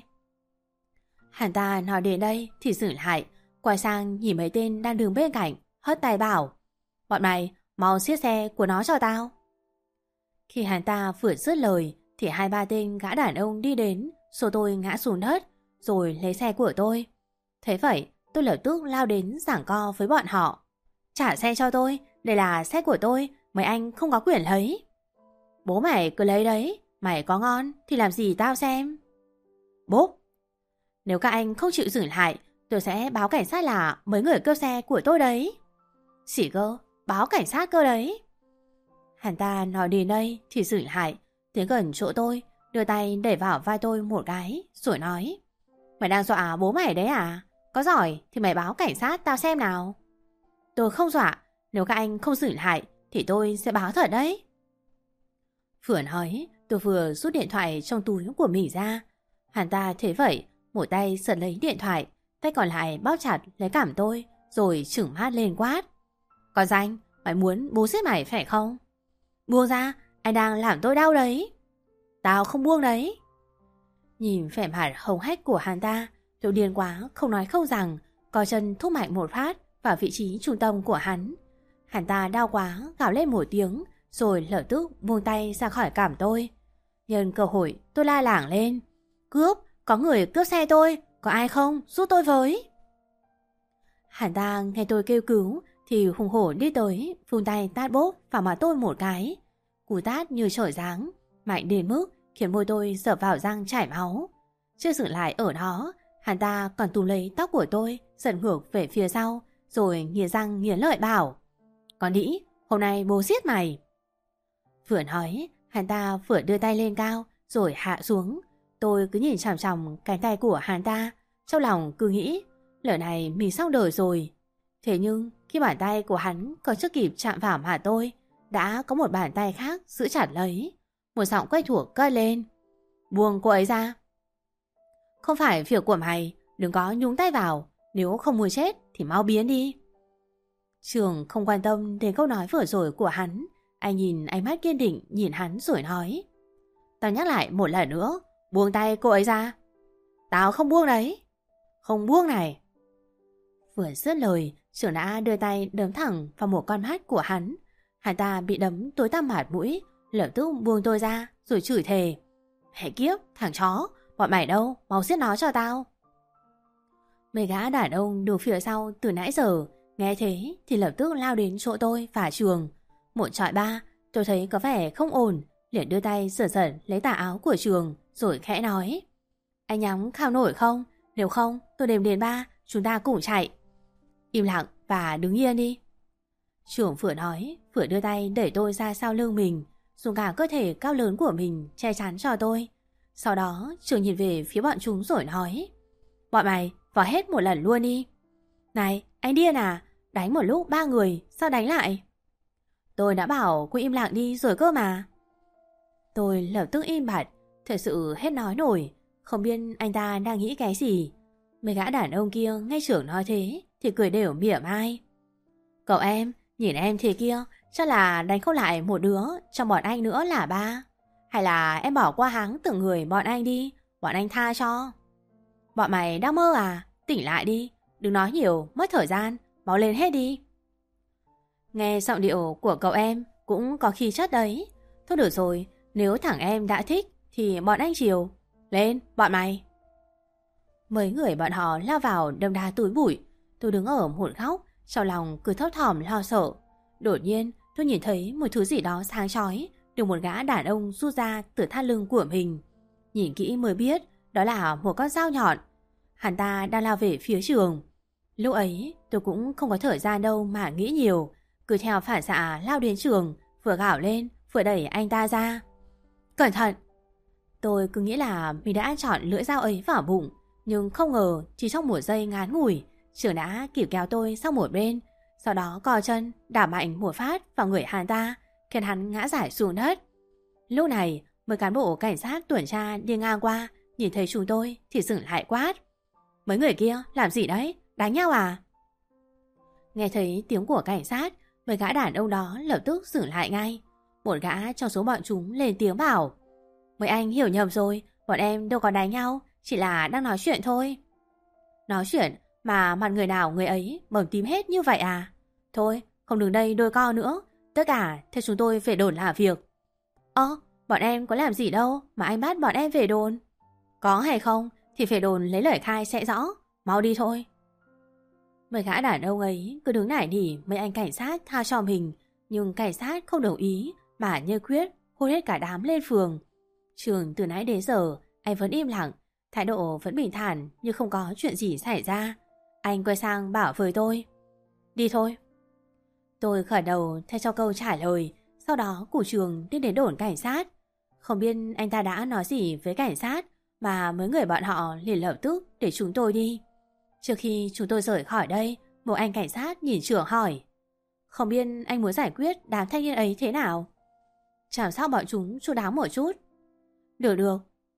Hắn ta nói đến đây thì dừng lại, quay sang nhìn mấy tên đang đứng bên cạnh, hất tay bảo: Bọn mày mau siết xe của nó cho tao. Khi hắn ta vừa dứt lời thì hai ba tên gã đàn ông đi đến, xô tôi ngã xuống đất rồi lấy xe của tôi. Thế vậy tôi lập tức lao đến giảng co với bọn họ: Trả xe cho tôi, đây là xe của tôi, mấy anh không có quyền lấy. Bố mày cứ lấy đấy, mày có ngon thì làm gì tao xem. Bốp. Nếu các anh không chịu dừng lại, tôi sẽ báo cảnh sát là mấy người cướp xe của tôi đấy. Xỉ cơ, báo cảnh sát cơ đấy. Hắn ta nói đến đây thì dừng lại, tiến gần chỗ tôi, đưa tay đẩy vào vai tôi một cái rồi nói: Mày đang dọa bố mày đấy à? Có giỏi thì mày báo cảnh sát tao xem nào. Tôi không dọa, nếu các anh không dừng lại thì tôi sẽ báo thật đấy. Vừa nói, tôi vừa rút điện thoại trong túi của mình ra. Hắn ta thế vậy, một tay giật lấy điện thoại, tay còn lại bóp chặt lấy cằm tôi, rồi trừng mắt lên quát: Con danh, mày muốn bố giết mày phải không? Buông ra, anh đang làm tôi đau đấy. Tao không buông đấy. Nhìn vẻ mặt hống hách của hắn ta, tôi điên quá không nói không rằng, co chân thúc mạnh một phát vào vị trí trung tâm của hắn. Hắn ta đau quá gào lên một tiếng, rồi lập tức buông tay ra khỏi cằm tôi. Nhân cơ hội tôi la lảng lên: Cướp, có người cướp xe tôi, có ai không, giúp tôi với. Hắn ta nghe tôi kêu cứu thì hùng hổ đi tới, vung tay tát bốp vào mặt tôi một cái. Cú tát như trời giáng, mạnh đến mức khiến môi tôi dập vào răng chảy máu. Chưa dừng lại ở đó, hắn ta còn túm lấy tóc của tôi, giật ngược về phía sau, rồi nghiến răng nghiến lợi bảo: Con đĩ, hôm nay bố giết mày. Vừa nói, hắn ta vừa đưa tay lên cao rồi hạ xuống. Tôi cứ nhìn chằm chằm cánh tay của hắn ta, trong lòng cứ nghĩ lỡ này mình xong đời rồi. Thế nhưng khi bàn tay của hắn còn chưa kịp chạm vào mặt tôi, đã có một bàn tay khác giữ chặt lấy. Một giọng quen thuộc cất lên: Buông cô ấy ra. Không phải việc của mày, đừng có nhúng tay vào, nếu không muốn chết thì mau biến đi. Trường không quan tâm đến câu nói vừa rồi của hắn. Anh nhìn ánh mắt kiên định nhìn hắn rồi nói: Tao nhắc lại một lần nữa, buông tay cô ấy ra. Tao không buông đấy. Không buông này. Vừa dứt lời, Trường đã đưa tay đấm thẳng vào một con mắt của hắn. Hắn ta bị đấm tối tăm mặt mũi, lập tức buông tôi ra rồi chửi thề: Hễ kiếp, thằng chó, bọn mày đâu, mau giết nó cho tao. Mấy gã đàn ông đứng phía sau từ nãy giờ nghe thế thì lập tức lao đến chỗ tôi và Trường. Một trọi ba, tôi thấy có vẻ không ổn, liền đưa tay sờ sờ lấy tà áo của Trường rồi khẽ nói: Anh nhắm khao nổi không? Nếu không tôi đếm đến ba, chúng ta cùng chạy. Im lặng và đứng yên đi. Trường vừa nói vừa đưa tay đẩy tôi ra sau lưng mình, dùng cả cơ thể cao lớn của mình che chắn cho tôi. Sau đó Trường nhìn về phía bọn chúng rồi nói: Bọn mày vào hết một lần luôn đi. Này, anh điên à? Đánh một lúc ba người, sao đánh lại? Tôi đã bảo cô im lặng đi rồi cơ mà. Tôi lập tức im bặt, thật sự hết nói nổi, không biết anh ta đang nghĩ cái gì. Mấy gã đàn ông kia nghe Trưởng nói thế thì cười đều mỉa mai: Cậu em, nhìn em thế kia, chắc là đánh không lại một đứa trong bọn anh nữa là ba. Hay là em bỏ qua háng từng người bọn anh đi, bọn anh tha cho. Bọn mày đang mơ à? Tỉnh lại đi, đừng nói nhiều, mất thời gian, mau lên hết đi. Nghe giọng điệu của cậu em cũng có khí chất đấy. Thôi được rồi, nếu thằng em đã thích thì bọn anh chiều. Lên, bọn mày. Mấy người bọn họ lao vào đâm đá túi bụi. Tôi đứng ở một góc, trong lòng cứ thấp thỏm lo sợ. Đột nhiên tôi nhìn thấy một thứ gì đó sáng chói được một gã đàn ông rút ra từ thắt lưng của mình. Nhìn kỹ mới biết đó là một con dao nhọn. Hắn ta đang lao về phía trường. Lúc ấy tôi cũng không có thời gian đâu mà nghĩ nhiều, cứ theo phản xạ lao đến trường, vừa gào lên vừa đẩy anh ta ra. Cẩn thận! Tôi cứ nghĩ là mình đã chọn lưỡi dao ấy vào bụng, nhưng không ngờ chỉ trong một giây ngắn ngủi, Trường đã kịp kéo tôi sang một bên, sau đó co chân đạp mạnh một phát vào người hắn ta, khiến hắn ngã rải xuống đất. Lúc này mấy cán bộ cảnh sát tuần tra đi ngang qua, nhìn thấy chúng tôi thì dừng lại quát: Mấy người kia làm gì đấy? Đánh nhau à? Nghe thấy tiếng của cảnh sát, mấy gã đàn ông đó lập tức dừng lại ngay. Một gã trong số bọn chúng lên tiếng bảo: Mấy anh hiểu nhầm rồi, bọn em đâu có đánh nhau, chỉ là đang nói chuyện thôi. Nói chuyện mà mặt người nào người ấy bầm tím hết như vậy à? Thôi, không đứng đây đôi co nữa, tất cả theo chúng tôi về đồn làm việc. Ơ, bọn em có làm gì đâu mà anh bắt bọn em về đồn? Có hay không thì về đồn lấy lời khai sẽ rõ, mau đi thôi. Mấy gã đàn ông ấy cứ đứng nải nỉ mấy anh cảnh sát tha cho mình, nhưng cảnh sát không đồng ý mà như quyết hôn hết cả đám lên phường. Trường từ nãy đến giờ anh vẫn im lặng, thái độ vẫn bình thản như không có chuyện gì xảy ra. Anh quay sang bảo với tôi: Đi thôi. Tôi khởi đầu theo cho câu trả lời, sau đó cụ Trường đi đến đồn cảnh sát. Không biết anh ta đã nói gì với cảnh sát mà mấy người bọn họ liền lập tức để chúng tôi đi. Trước khi chúng tôi rời khỏi đây, một anh cảnh sát nhìn Trường hỏi: Không biết anh muốn giải quyết đám thanh niên ấy thế nào? Chào sao bọn chúng chu đáo một chút. Được được.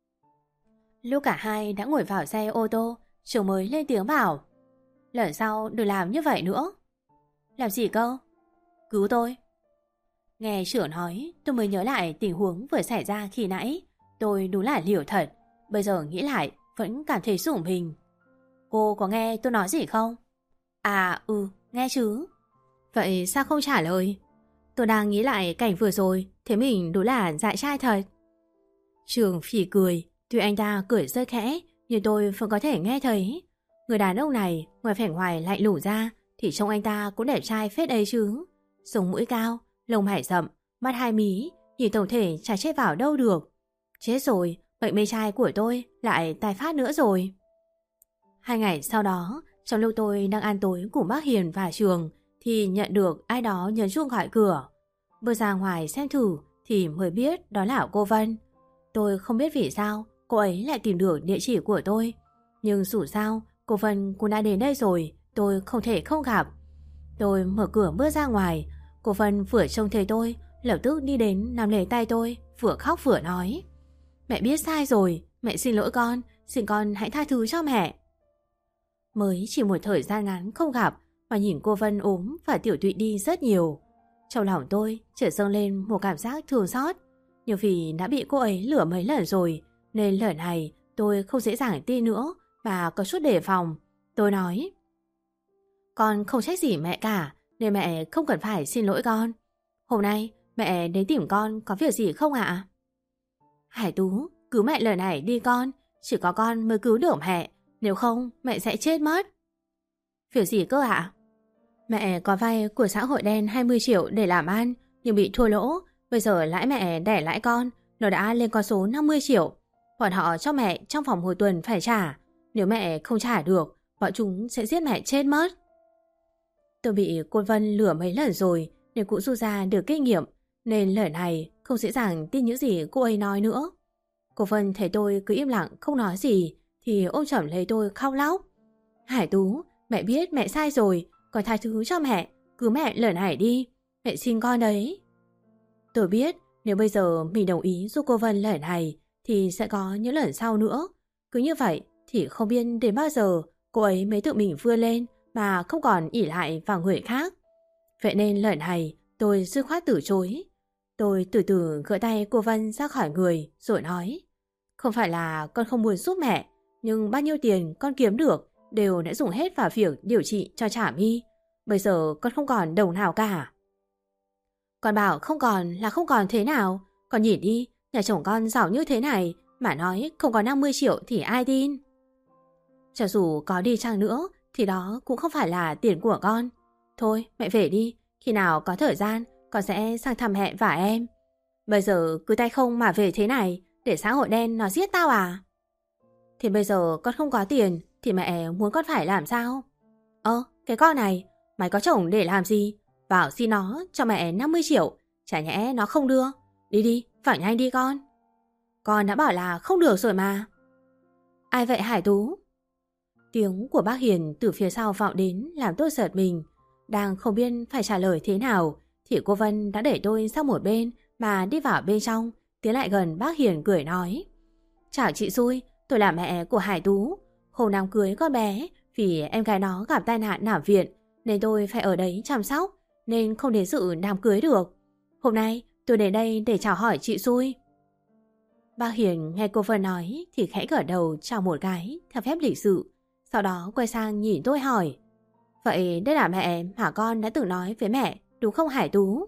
Lúc cả hai đã ngồi vào xe ô tô, Trường mới lên tiếng bảo: Lần sau đừng làm như vậy nữa. Làm gì cơ? Cứu tôi. Nghe Trưởng nói, tôi mới nhớ lại tình huống vừa xảy ra khi nãy. Tôi đúng là liều thật, bây giờ nghĩ lại vẫn cảm thấy rủng mình. Cô có nghe tôi nói gì không? À ừ, nghe chứ. Vậy sao không trả lời? Tôi đang nghĩ lại cảnh vừa rồi, thế mình đúng là dại trai thật. Trường phì cười, tuy anh ta cười rất khẽ, nhưng tôi vẫn có thể nghe thấy. Người đàn ông này, ngoài vẻ ngoài lạnh lùng ra, thì trông anh ta cũng đẹp trai phết ấy chứ. Sống mũi cao, lông mày rậm, mắt hai mí, nhìn tổng thể chả chết vào đâu được. Chết rồi, bệnh mê trai của tôi lại tái phát nữa rồi. Hai ngày sau đó, trong lúc tôi đang ăn tối cùng bác Hiền và Trường, thì nhận được ai đó nhấn chuông gọi cửa. Bước ra ngoài xem thử thì mới biết đó là cô Vân. Tôi không biết vì sao cô ấy lại tìm được địa chỉ của tôi, nhưng dù sao cô Vân cũng đã đến đây rồi, tôi không thể không gặp. Tôi mở cửa bước ra ngoài, cô Vân vừa trông thấy tôi lập tức đi đến nắm lấy tay tôi, vừa khóc vừa nói: Mẹ biết sai rồi, mẹ xin lỗi con, xin con hãy tha thứ cho mẹ. Mới chỉ một thời gian ngắn không gặp mà nhìn cô Vân ốm và tiểu tụy đi rất nhiều. Trong lòng tôi chợt dâng lên một cảm giác thương xót, nhưng vì đã bị cô ấy lừa mấy lần rồi nên lần này tôi không dễ dàng tin nữa mà có chút đề phòng. Tôi nói: Con không trách gì mẹ cả, nên mẹ không cần phải xin lỗi con. Hôm nay mẹ đến tìm con có việc gì không ạ? Hải Tú, cứu mẹ lời này đi con, chỉ có con mới cứu được mẹ, nếu không mẹ sẽ chết mất. Việc gì cơ ạ? Mẹ có vay của xã hội đen hai mươi triệu để làm ăn, nhưng bị thua lỗ. Bây giờ lãi mẹ đẻ lãi con, nó đã lên con số năm mươi triệu. Bọn họ cho mẹ trong vòng một tuần phải trả. Nếu mẹ không trả được, bọn chúng sẽ giết mẹ chết mất. Tôi bị cô Vân lừa mấy lần rồi nên cũng rút ra được kinh nghiệm, nên lần này không dễ dàng tin những gì cô ấy nói nữa. Cô Vân thấy tôi cứ im lặng không nói gì thì ôm chầm lấy tôi khóc lóc: Hải Tú, mẹ biết mẹ sai rồi, con tha thứ cho mẹ, cứu mẹ lần này đi, mẹ xin con đấy. Tôi biết nếu bây giờ mình đồng ý giúp cô Vân lần này thì sẽ có những lần sau nữa. Cứ như vậy thì không biết đến bao giờ cô ấy mới tự mình vươn lên mà không còn ỷ lại vào người khác. Vậy nên lần này tôi dứt khoát từ chối. Tôi từ từ gỡ tay cô Vân ra khỏi người rồi nói: Không phải là con không muốn giúp mẹ, nhưng bao nhiêu tiền con kiếm được đều đã dùng hết vào việc điều trị cho Trà My. Bây giờ con không còn đồng nào cả. Con bảo không còn là không còn thế nào? Con nhìn đi, nhà chồng con giàu như thế này mà nói không có năm mươi triệu thì ai tin? Cho dù có đi chăng nữa thì đó cũng không phải là tiền của con. Thôi mẹ về đi, khi nào có thời gian con sẽ sang thăm mẹ và em. Bây giờ cứ tay không mà về thế này để xã hội đen nó giết tao à? Thì bây giờ con không có tiền thì mẹ muốn con phải làm sao? Ơ, cái con này, mày có chồng để làm gì? Bảo xin nó cho mẹ năm mươi triệu, chả nhẽ nó không đưa. Đi đi, phải nhanh đi con. Con đã bảo là không được rồi mà. Ai vậy Hải Tú? Tiếng của bác Hiền từ phía sau vọng đến làm tôi giật mình. Đang không biết phải trả lời thế nào thì cô Vân đã đẩy tôi sang một bên mà đi vào bên trong, tiến lại gần bác Hiền cười nói: Chào chị Xui, tôi là mẹ của Hải Tú. Hôm năm cưới con bé vì em gái nó gặp tai nạn nằm viện nên tôi phải ở đấy chăm sóc, nên không đến dự đám cưới được. Hôm nay tôi đến đây để chào hỏi chị Xui. Bác Hiền nghe cô Vân nói thì khẽ gật đầu chào một cái theo phép lịch sự, sau đó quay sang nhìn tôi hỏi: Vậy đây là mẹ mà con đã từng nói với mẹ đúng không Hải Tú?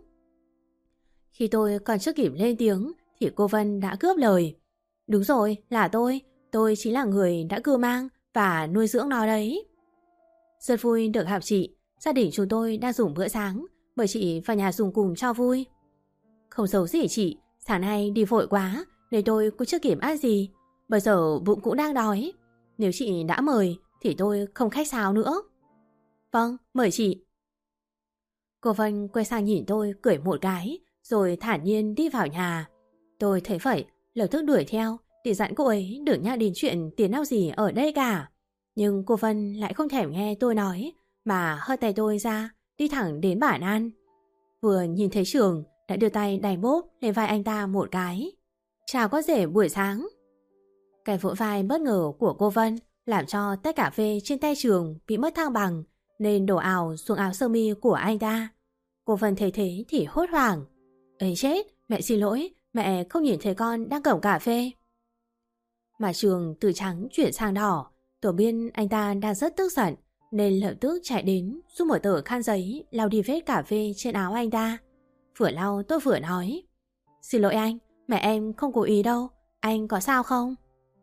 Khi tôi còn chưa kịp lên tiếng thì cô Vân đã cướp lời: Đúng rồi, là tôi. Tôi chính là người đã cưu mang và nuôi dưỡng nó đấy. Rất vui được gặp chị. Gia đình chúng tôi đang dùng bữa sáng, mời chị vào nhà dùng cùng cho vui. Không giấu gì chị, sáng nay đi vội quá nên tôi cũng chưa kịp ăn gì. Bây giờ bụng cũng đang đói. Nếu chị đã mời thì tôi không khách sáo nữa. Vâng, mời chị. Cô Vân quay sang nhìn tôi cười một cái rồi thản nhiên đi vào nhà. Tôi thấy vậy, lập tức đuổi theo để dặn cô ấy đừng nhắc đến chuyện tiền nào gì ở đây cả. Nhưng cô Vân lại không thèm nghe tôi nói mà hất tay tôi ra đi thẳng đến bàn ăn. Vừa nhìn thấy Trường đã đưa tay đánh bốp lên vai anh ta một cái. Chào có rể buổi sáng. Cái vỗ vai bất ngờ của cô Vân làm cho tất cả phê trên tay Trường bị mất thăng bằng nên đổ ào xuống áo sơ mi của anh ta. Cô Vân thấy thế thì hốt hoảng: Ấy chết, mẹ xin lỗi, mẹ không nhìn thấy con đang cầm cà phê. Mà Trường từ trắng chuyển sang đỏ. Tôi biết anh ta đang rất tức giận nên lập tức chạy đến giúp một tờ khăn giấy lau đi vết cà phê trên áo anh ta. Vừa lau tôi vừa nói: Xin lỗi anh, mẹ em không cố ý đâu, anh có sao không?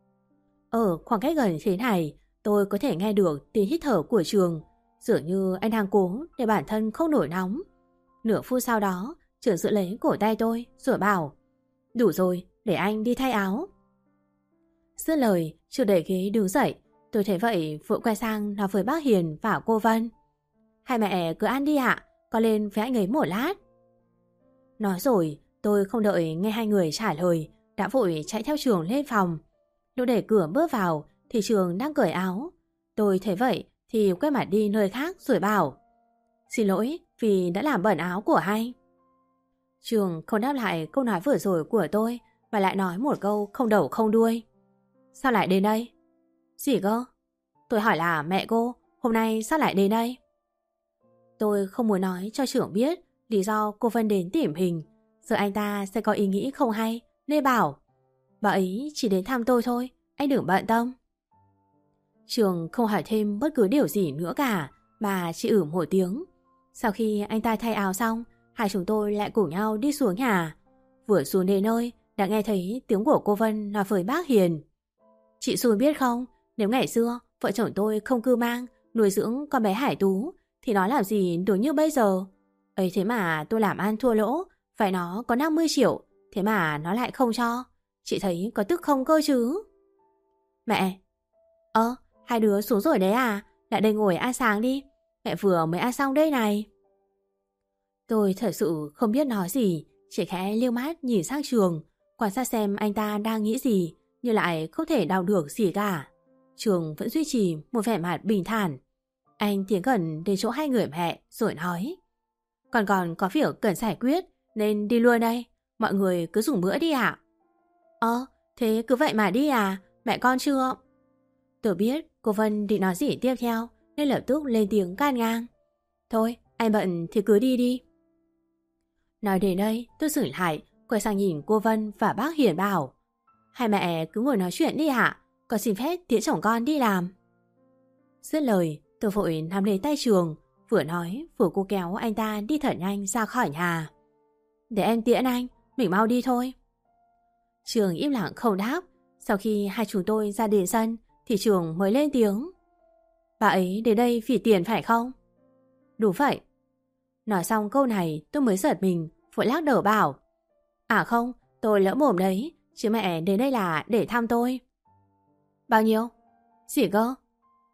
Ở khoảng cách gần thế này tôi có thể nghe được tiếng hít thở của Trường, dường như anh đang cố để bản thân không nổi nóng. Nửa phút sau đó Trường giữ lấy cổ tay tôi rồi bảo: Đủ rồi, để anh đi thay áo. Dứt lời, Trường đẩy ghế đứng dậy. Tôi thấy vậy vội quay sang nói với bác Hiền và cô Vân: Hai mẹ cứ ăn đi ạ, con lên với anh ấy một lát. Nói rồi tôi không đợi nghe hai người trả lời đã vội chạy theo Trường lên phòng. Lúc đẩy cửa bước vào thì Trường đang cởi áo. Tôi thấy vậy thì quay mặt đi nơi khác rồi bảo: Xin lỗi vì đã làm bẩn áo của anh. Trường không đáp lại câu nói vừa rồi của tôi mà lại nói một câu không đầu không đuôi: Sao lại đến đây? Gì cơ? Tôi hỏi là mẹ cô hôm nay sao lại đến đây? Tôi không muốn nói cho Trưởng biết lý do cô Vân đến tìm hình, sợ anh ta sẽ có ý nghĩ không hay nên bảo: Bà ấy chỉ đến thăm tôi thôi, anh đừng bận tâm. Trường không hỏi thêm bất cứ điều gì nữa cả mà chỉ ử một tiếng. Sau khi anh ta thay áo xong, hai chúng tôi lại cùng nhau đi xuống nhà. Vừa xuống đến nơi đã nghe thấy tiếng của cô Vân nói với bác Hiền: Chị Xui biết không, nếu ngày xưa vợ chồng tôi không cưu mang nuôi dưỡng con bé Hải Tú thì nó làm gì được như bây giờ. Ấy thế mà tôi làm ăn thua lỗ, phải nó có năm mươi triệu, thế mà nó lại không cho. Chị thấy có tức không cơ chứ? Mẹ! Ơ, hai đứa xuống rồi đấy à? Lại đây ngồi ăn sáng đi. Mẹ vừa mới ăn xong đây này. Tôi thật sự không biết nói gì, chỉ khẽ liếc mắt nhìn sang Trường, quan sát xem anh ta đang nghĩ gì, nhưng lại không thể đào được gì cả. Trường vẫn duy trì một vẻ mặt bình thản. Anh tiến gần đến chỗ hai người mẹ rồi nói: Còn còn có việc cần giải quyết nên đi luôn đây. Mọi người cứ dùng bữa đi ạ. Ơ, thế cứ vậy mà đi à? Mẹ con chưa? Tôi biết cô Vân định nói gì tiếp theo nên lập tức lên tiếng can ngang: Thôi, anh bận thì cứ đi đi. Nói đến đây tôi sửng lại, quay sang nhìn cô Vân và bác Hiền bảo: Hai mẹ cứ ngồi nói chuyện đi ạ, con xin phép tiễn chồng con đi làm. Dứt lời tôi vội nắm lấy tay Trường, vừa nói vừa cô kéo anh ta đi thật nhanh ra khỏi nhà. Để em tiễn anh, mình mau đi thôi. Trường im lặng không đáp. Sau khi hai chúng tôi ra đến sân thì Trường mới lên tiếng: Bà ấy đến đây vì tiền phải không? Đúng vậy. Nói xong câu này tôi mới giật mình, vội lắc đầu bảo: À không, tôi lỡ mồm đấy, chứ mẹ đến đây là để thăm tôi. Bao nhiêu? Gì cơ?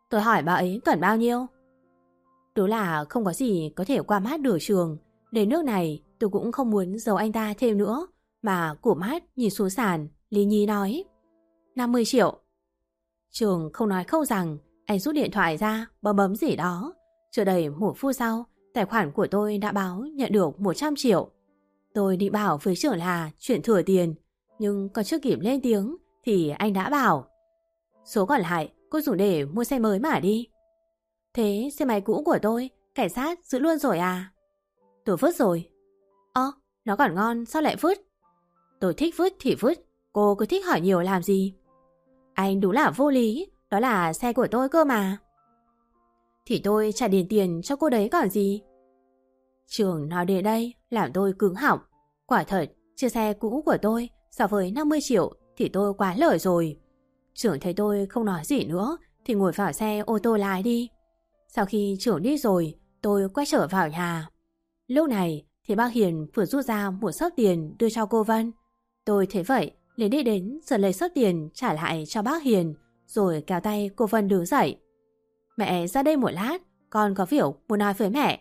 Tôi hỏi bà ấy cần bao nhiêu? Đúng là không có gì có thể qua mắt được Trường. Đến nước này tôi cũng không muốn giấu anh ta thêm nữa, mà cụp mắt nhìn xuống sàn, lý nhí nói: năm mươi triệu. Trường không nói không rằng, anh rút điện thoại ra, bấm bấm gì đó. Chưa đầy một phút sau, tài khoản của tôi đã báo nhận được một trăm triệu. Tôi định bảo với trưởng là chuyển thừa tiền, nhưng còn chưa kịp lên tiếng thì anh đã bảo: số còn lại cô dùng để mua xe mới mà đi. Thế xe máy cũ của tôi, cảnh sát giữ luôn rồi à? Tôi vứt rồi. Ơ, nó còn ngon sao lại vứt? Tôi thích vứt thì vứt, cô cứ thích hỏi nhiều làm gì? Anh đúng là vô lý, đó là xe của tôi cơ mà. Thì tôi trả điền tiền cho cô đấy còn gì. Trường nói đến đây làm tôi cứng họng. Quả thật, chiếc xe cũ của tôi so với năm mươi triệu thì tôi quá lời rồi. Trưởng thấy tôi không nói gì nữa thì ngồi vào xe ô tô lái đi. Sau khi trưởng đi rồi, tôi quay trở vào nhà. Lúc này thì bác Hiền vừa rút ra một xấp tiền đưa cho cô Vân. Tôi thấy vậy liền đi đến giật lấy xấp tiền trả lại cho bác Hiền, rồi kéo tay cô Vân đứng dậy. Mẹ ra đây một lát, con có việc muốn nói với mẹ.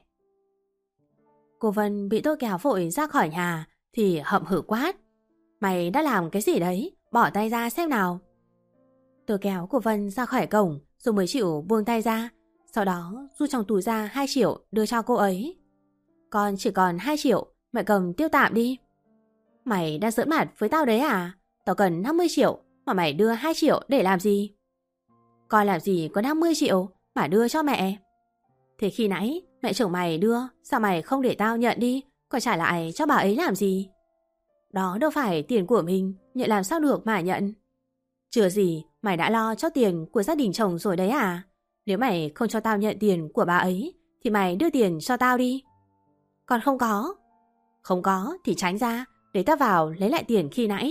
Cô Vân bị tôi kéo vội ra khỏi nhà thì hậm hử quát: Mày đã làm cái gì đấy? Bỏ tay ra xem nào. Tôi kéo cô Vân ra khỏi cổng rồi mới chịu buông tay ra. Sau đó rút trong túi ra hai triệu đưa cho cô ấy. Con chỉ còn hai triệu, mẹ cầm tiêu tạm đi. Mày đang giỡn mặt với tao đấy à? Tao cần năm mươi triệu mà mày đưa hai triệu để làm gì? Con làm gì có năm mươi triệu mà đưa cho mẹ? Thế khi nãy mẹ chồng mày đưa, sao mày không để tao nhận đi, còn trả lại cho bà ấy làm gì? Đó đâu phải tiền của mình, nhận làm sao được mà nhận. Chưa gì mày đã lo cho tiền của gia đình chồng rồi đấy à? Nếu mày không cho tao nhận tiền của bà ấy thì mày đưa tiền cho tao đi. Còn không có. Không có thì tránh ra, để tao vào lấy lại tiền khi nãy.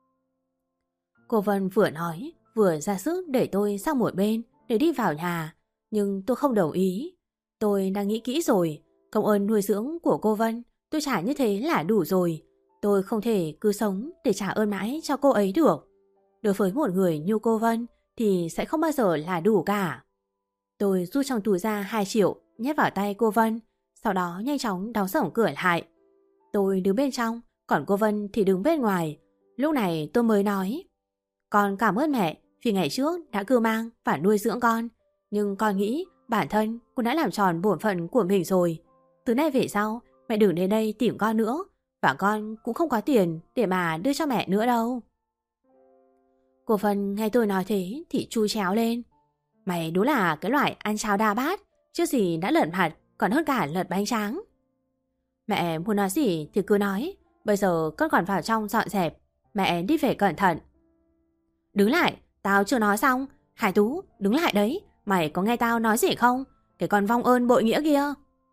Cô Vân vừa nói vừa ra sức đẩy tôi sang một bên để đi vào nhà, nhưng tôi không đồng ý. Tôi đang nghĩ kỹ rồi, công ơn nuôi dưỡng của cô Vân tôi trả như thế là đủ rồi. Tôi không thể cứ sống để trả ơn mãi cho cô ấy được. Đối với một người như cô Vân thì sẽ không bao giờ là đủ cả. Tôi rút trong túi ra hai triệu nhét vào tay cô Vân, sau đó nhanh chóng đóng sổng cửa lại. Tôi đứng bên trong, còn cô Vân thì đứng bên ngoài. Lúc này tôi mới nói: Con cảm ơn mẹ vì ngày trước đã cưu mang và nuôi dưỡng con. Nhưng con nghĩ bản thân cũng đã làm tròn bổn phận của mình rồi. Từ nay về sau, mẹ đừng đến đây tìm con nữa. Và con cũng không có tiền để mà đưa cho mẹ nữa đâu. Cô Vân nghe tôi nói thế thì chui chéo lên: Mày đúng là cái loại ăn cháo đa bát, chứ gì đã lợn mặt còn hơn cả lợn bánh tráng. Mẹ muốn nói gì thì cứ nói, bây giờ con còn vào trong dọn dẹp. Mẹ đi về cẩn thận. Đứng lại, tao chưa nói xong. Hải Tú, đứng lại đấy. Mày có nghe tao nói gì không? Cái con vong ơn bội nghĩa kia.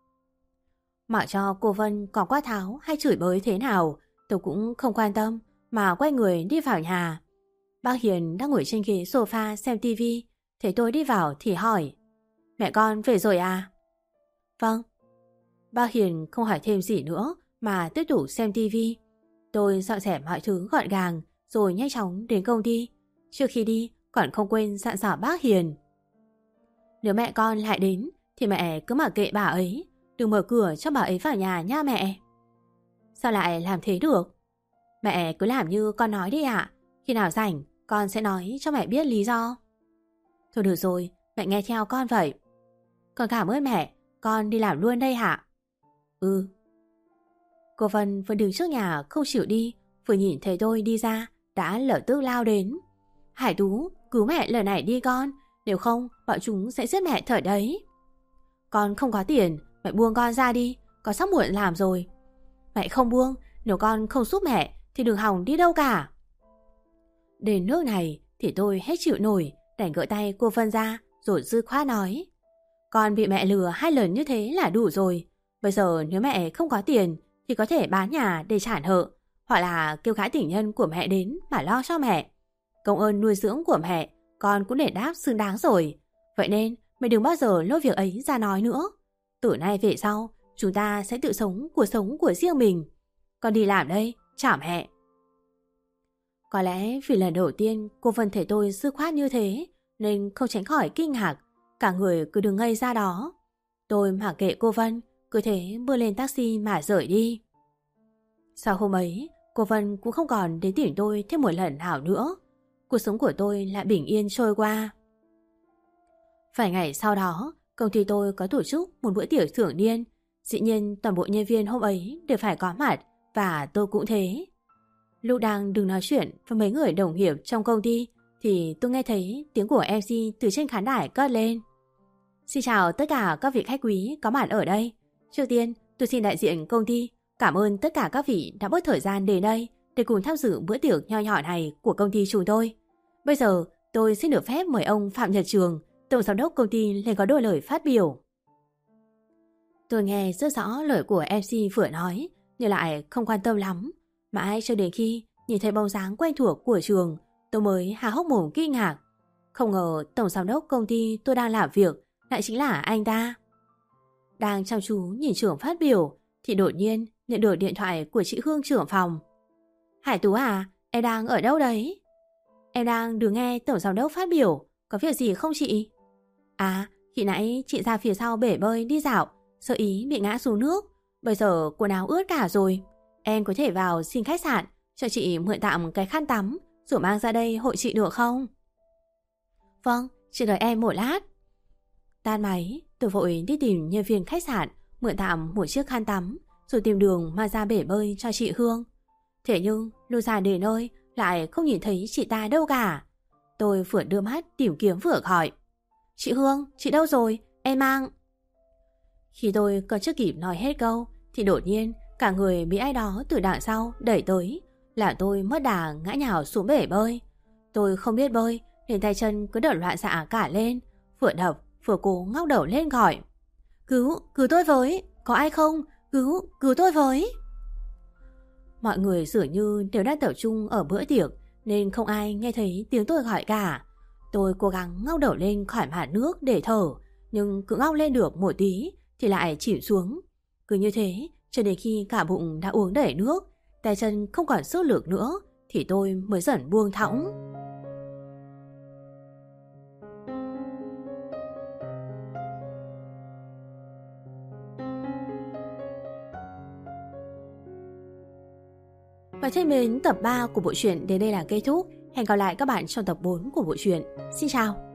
Mặc cho cô Vân có quát tháo hay chửi bới thế nào, tôi cũng không quan tâm mà quay người đi vào nhà. Bác Hiền đang ngồi trên ghế sofa xem tivi, thấy tôi đi vào thì hỏi: Mẹ con về rồi à? Vâng. Bác Hiền không hỏi thêm gì nữa mà tiếp tục xem tivi. Tôi dọn dẹp mọi thứ gọn gàng rồi nhanh chóng đến công ty. Trước khi đi còn không quên dặn dò bác Hiền: Nếu mẹ con lại đến thì mẹ cứ mặc kệ bà ấy, đừng mở cửa cho bà ấy vào nhà nha mẹ. Sao lại làm thế được? Mẹ cứ làm như con nói đi ạ. Khi nào rảnh con sẽ nói cho mẹ biết lý do. Thôi được rồi, mẹ nghe theo con vậy. Con cảm ơn mẹ, con đi làm luôn đây hả? Ừ. Cô Vân vẫn đứng trước nhà không chịu đi, vừa nhìn thấy tôi đi ra đã lập tức lao đến: Hải Tú, cứu mẹ lần này đi con, nếu không bọn chúng sẽ giết mẹ thật đấy. Con không có tiền, mẹ buông con ra đi, con sắp muộn làm rồi. Mẹ không buông, nếu con không giúp mẹ thì đừng hòng đi đâu cả. Đến nước này thì tôi hết chịu nổi, đành gỡ tay cô Vân ra rồi dư khoát nói: Con bị mẹ lừa hai lần như thế là đủ rồi. Bây giờ nếu mẹ không có tiền thì có thể bán nhà để trả nợ, hoặc là kêu gã tình nhân của mẹ đến mà lo cho mẹ. Công ơn nuôi dưỡng của mẹ con cũng để đáp xứng đáng rồi. Vậy nên mày đừng bao giờ lôi việc ấy ra nói nữa. Từ nay về sau chúng ta sẽ tự sống cuộc sống của riêng mình. Con đi làm đây, chào mẹ. Có lẽ vì lần đầu tiên cô Vân thấy tôi dứt khoát như thế nên không tránh khỏi kinh ngạc. cả người cứ đứng ngây ra đó. Tôi mặc kệ cô Vân, cứ thế bước lên taxi mà rời đi. Sau hôm ấy, cô Vân cũng không còn đến tìm tôi thêm một lần nào nữa. Cuộc sống của tôi lại bình yên trôi qua. Vài ngày sau đó, công ty tôi có tổ chức một bữa tiệc thưởng niên. Dĩ nhiên toàn bộ nhân viên hôm ấy đều phải có mặt, và tôi cũng thế. Lúc đang đứng nói chuyện với mấy người đồng nghiệp trong công ty thì tôi nghe thấy tiếng của em xê từ trên khán đài cất lên. Xin chào tất cả các vị khách quý có mặt ở đây. Trước tiên, tôi xin đại diện công ty cảm ơn tất cả các vị đã bớt thời gian đến đây để cùng tham dự bữa tiệc nho nhỏ này của công ty chúng tôi. Bây giờ, tôi xin được phép mời ông Phạm Nhật Trường, tổng giám đốc công ty lên có đôi lời phát biểu. Tôi nghe rất rõ lời của em xê vừa nói, nhưng lại không quan tâm lắm. Mãi cho đến khi nhìn thấy bóng dáng quen thuộc của Trường, tôi mới há hốc mồm kinh ngạc. Không ngờ tổng giám đốc công ty tôi đang làm việc lại chính là anh ta. Đang chăm chú nhìn Trường phát biểu thì đột nhiên nhận được điện thoại của chị Hương trưởng phòng. Hải Tú à, em đang ở đâu đấy? Em đang đứng nghe tổng giám đốc phát biểu, có việc gì không chị? À, khi nãy chị ra phía sau bể bơi đi dạo, sợ ý bị ngã xuống nước, bây giờ quần áo ướt cả rồi. Em có thể vào xin khách sạn cho chị mượn tạm cái khăn tắm rồi mang ra đây hộ chị được không? Vâng, chị đợi em một lát. Tan máy, tôi vội đi tìm nhân viên khách sạn mượn tạm một chiếc khăn tắm rồi tìm đường mang ra bể bơi cho chị Hương. Thế nhưng lúc ra đến nơi lại không nhìn thấy chị ta đâu cả. Tôi vừa đưa mắt tìm kiếm vừa gọi. Chị Hương, chị đâu rồi? Em mang... Khi tôi còn chưa kịp nói hết câu thì đột nhiên cả người bị ai đó từ đằng sau đẩy tới, là tôi mất đà ngã nhào xuống bể bơi. Tôi không biết bơi nên tay chân cứ đợt loạn xạ cả lên, vừa đập vừa cố ngóc đầu lên gọi. Cứu, cứu tôi với, có ai không? Cứu, cứu tôi với. Mọi người dường như đều đang tập trung ở bữa tiệc nên không ai nghe thấy tiếng tôi gọi cả. Tôi cố gắng ngóc đầu lên khỏi mặt nước để thở, nhưng cứ ngóc lên được một tí thì lại chìm xuống. Cứ như thế cho đến khi cả bụng đã uống đầy nước, tay chân không còn sức lực nữa thì tôi mới dần buông thõng. Và trên mến, tập ba của bộ truyện đến đây là kết thúc. Hẹn gặp lại các bạn trong tập bốn của bộ truyện. Xin chào!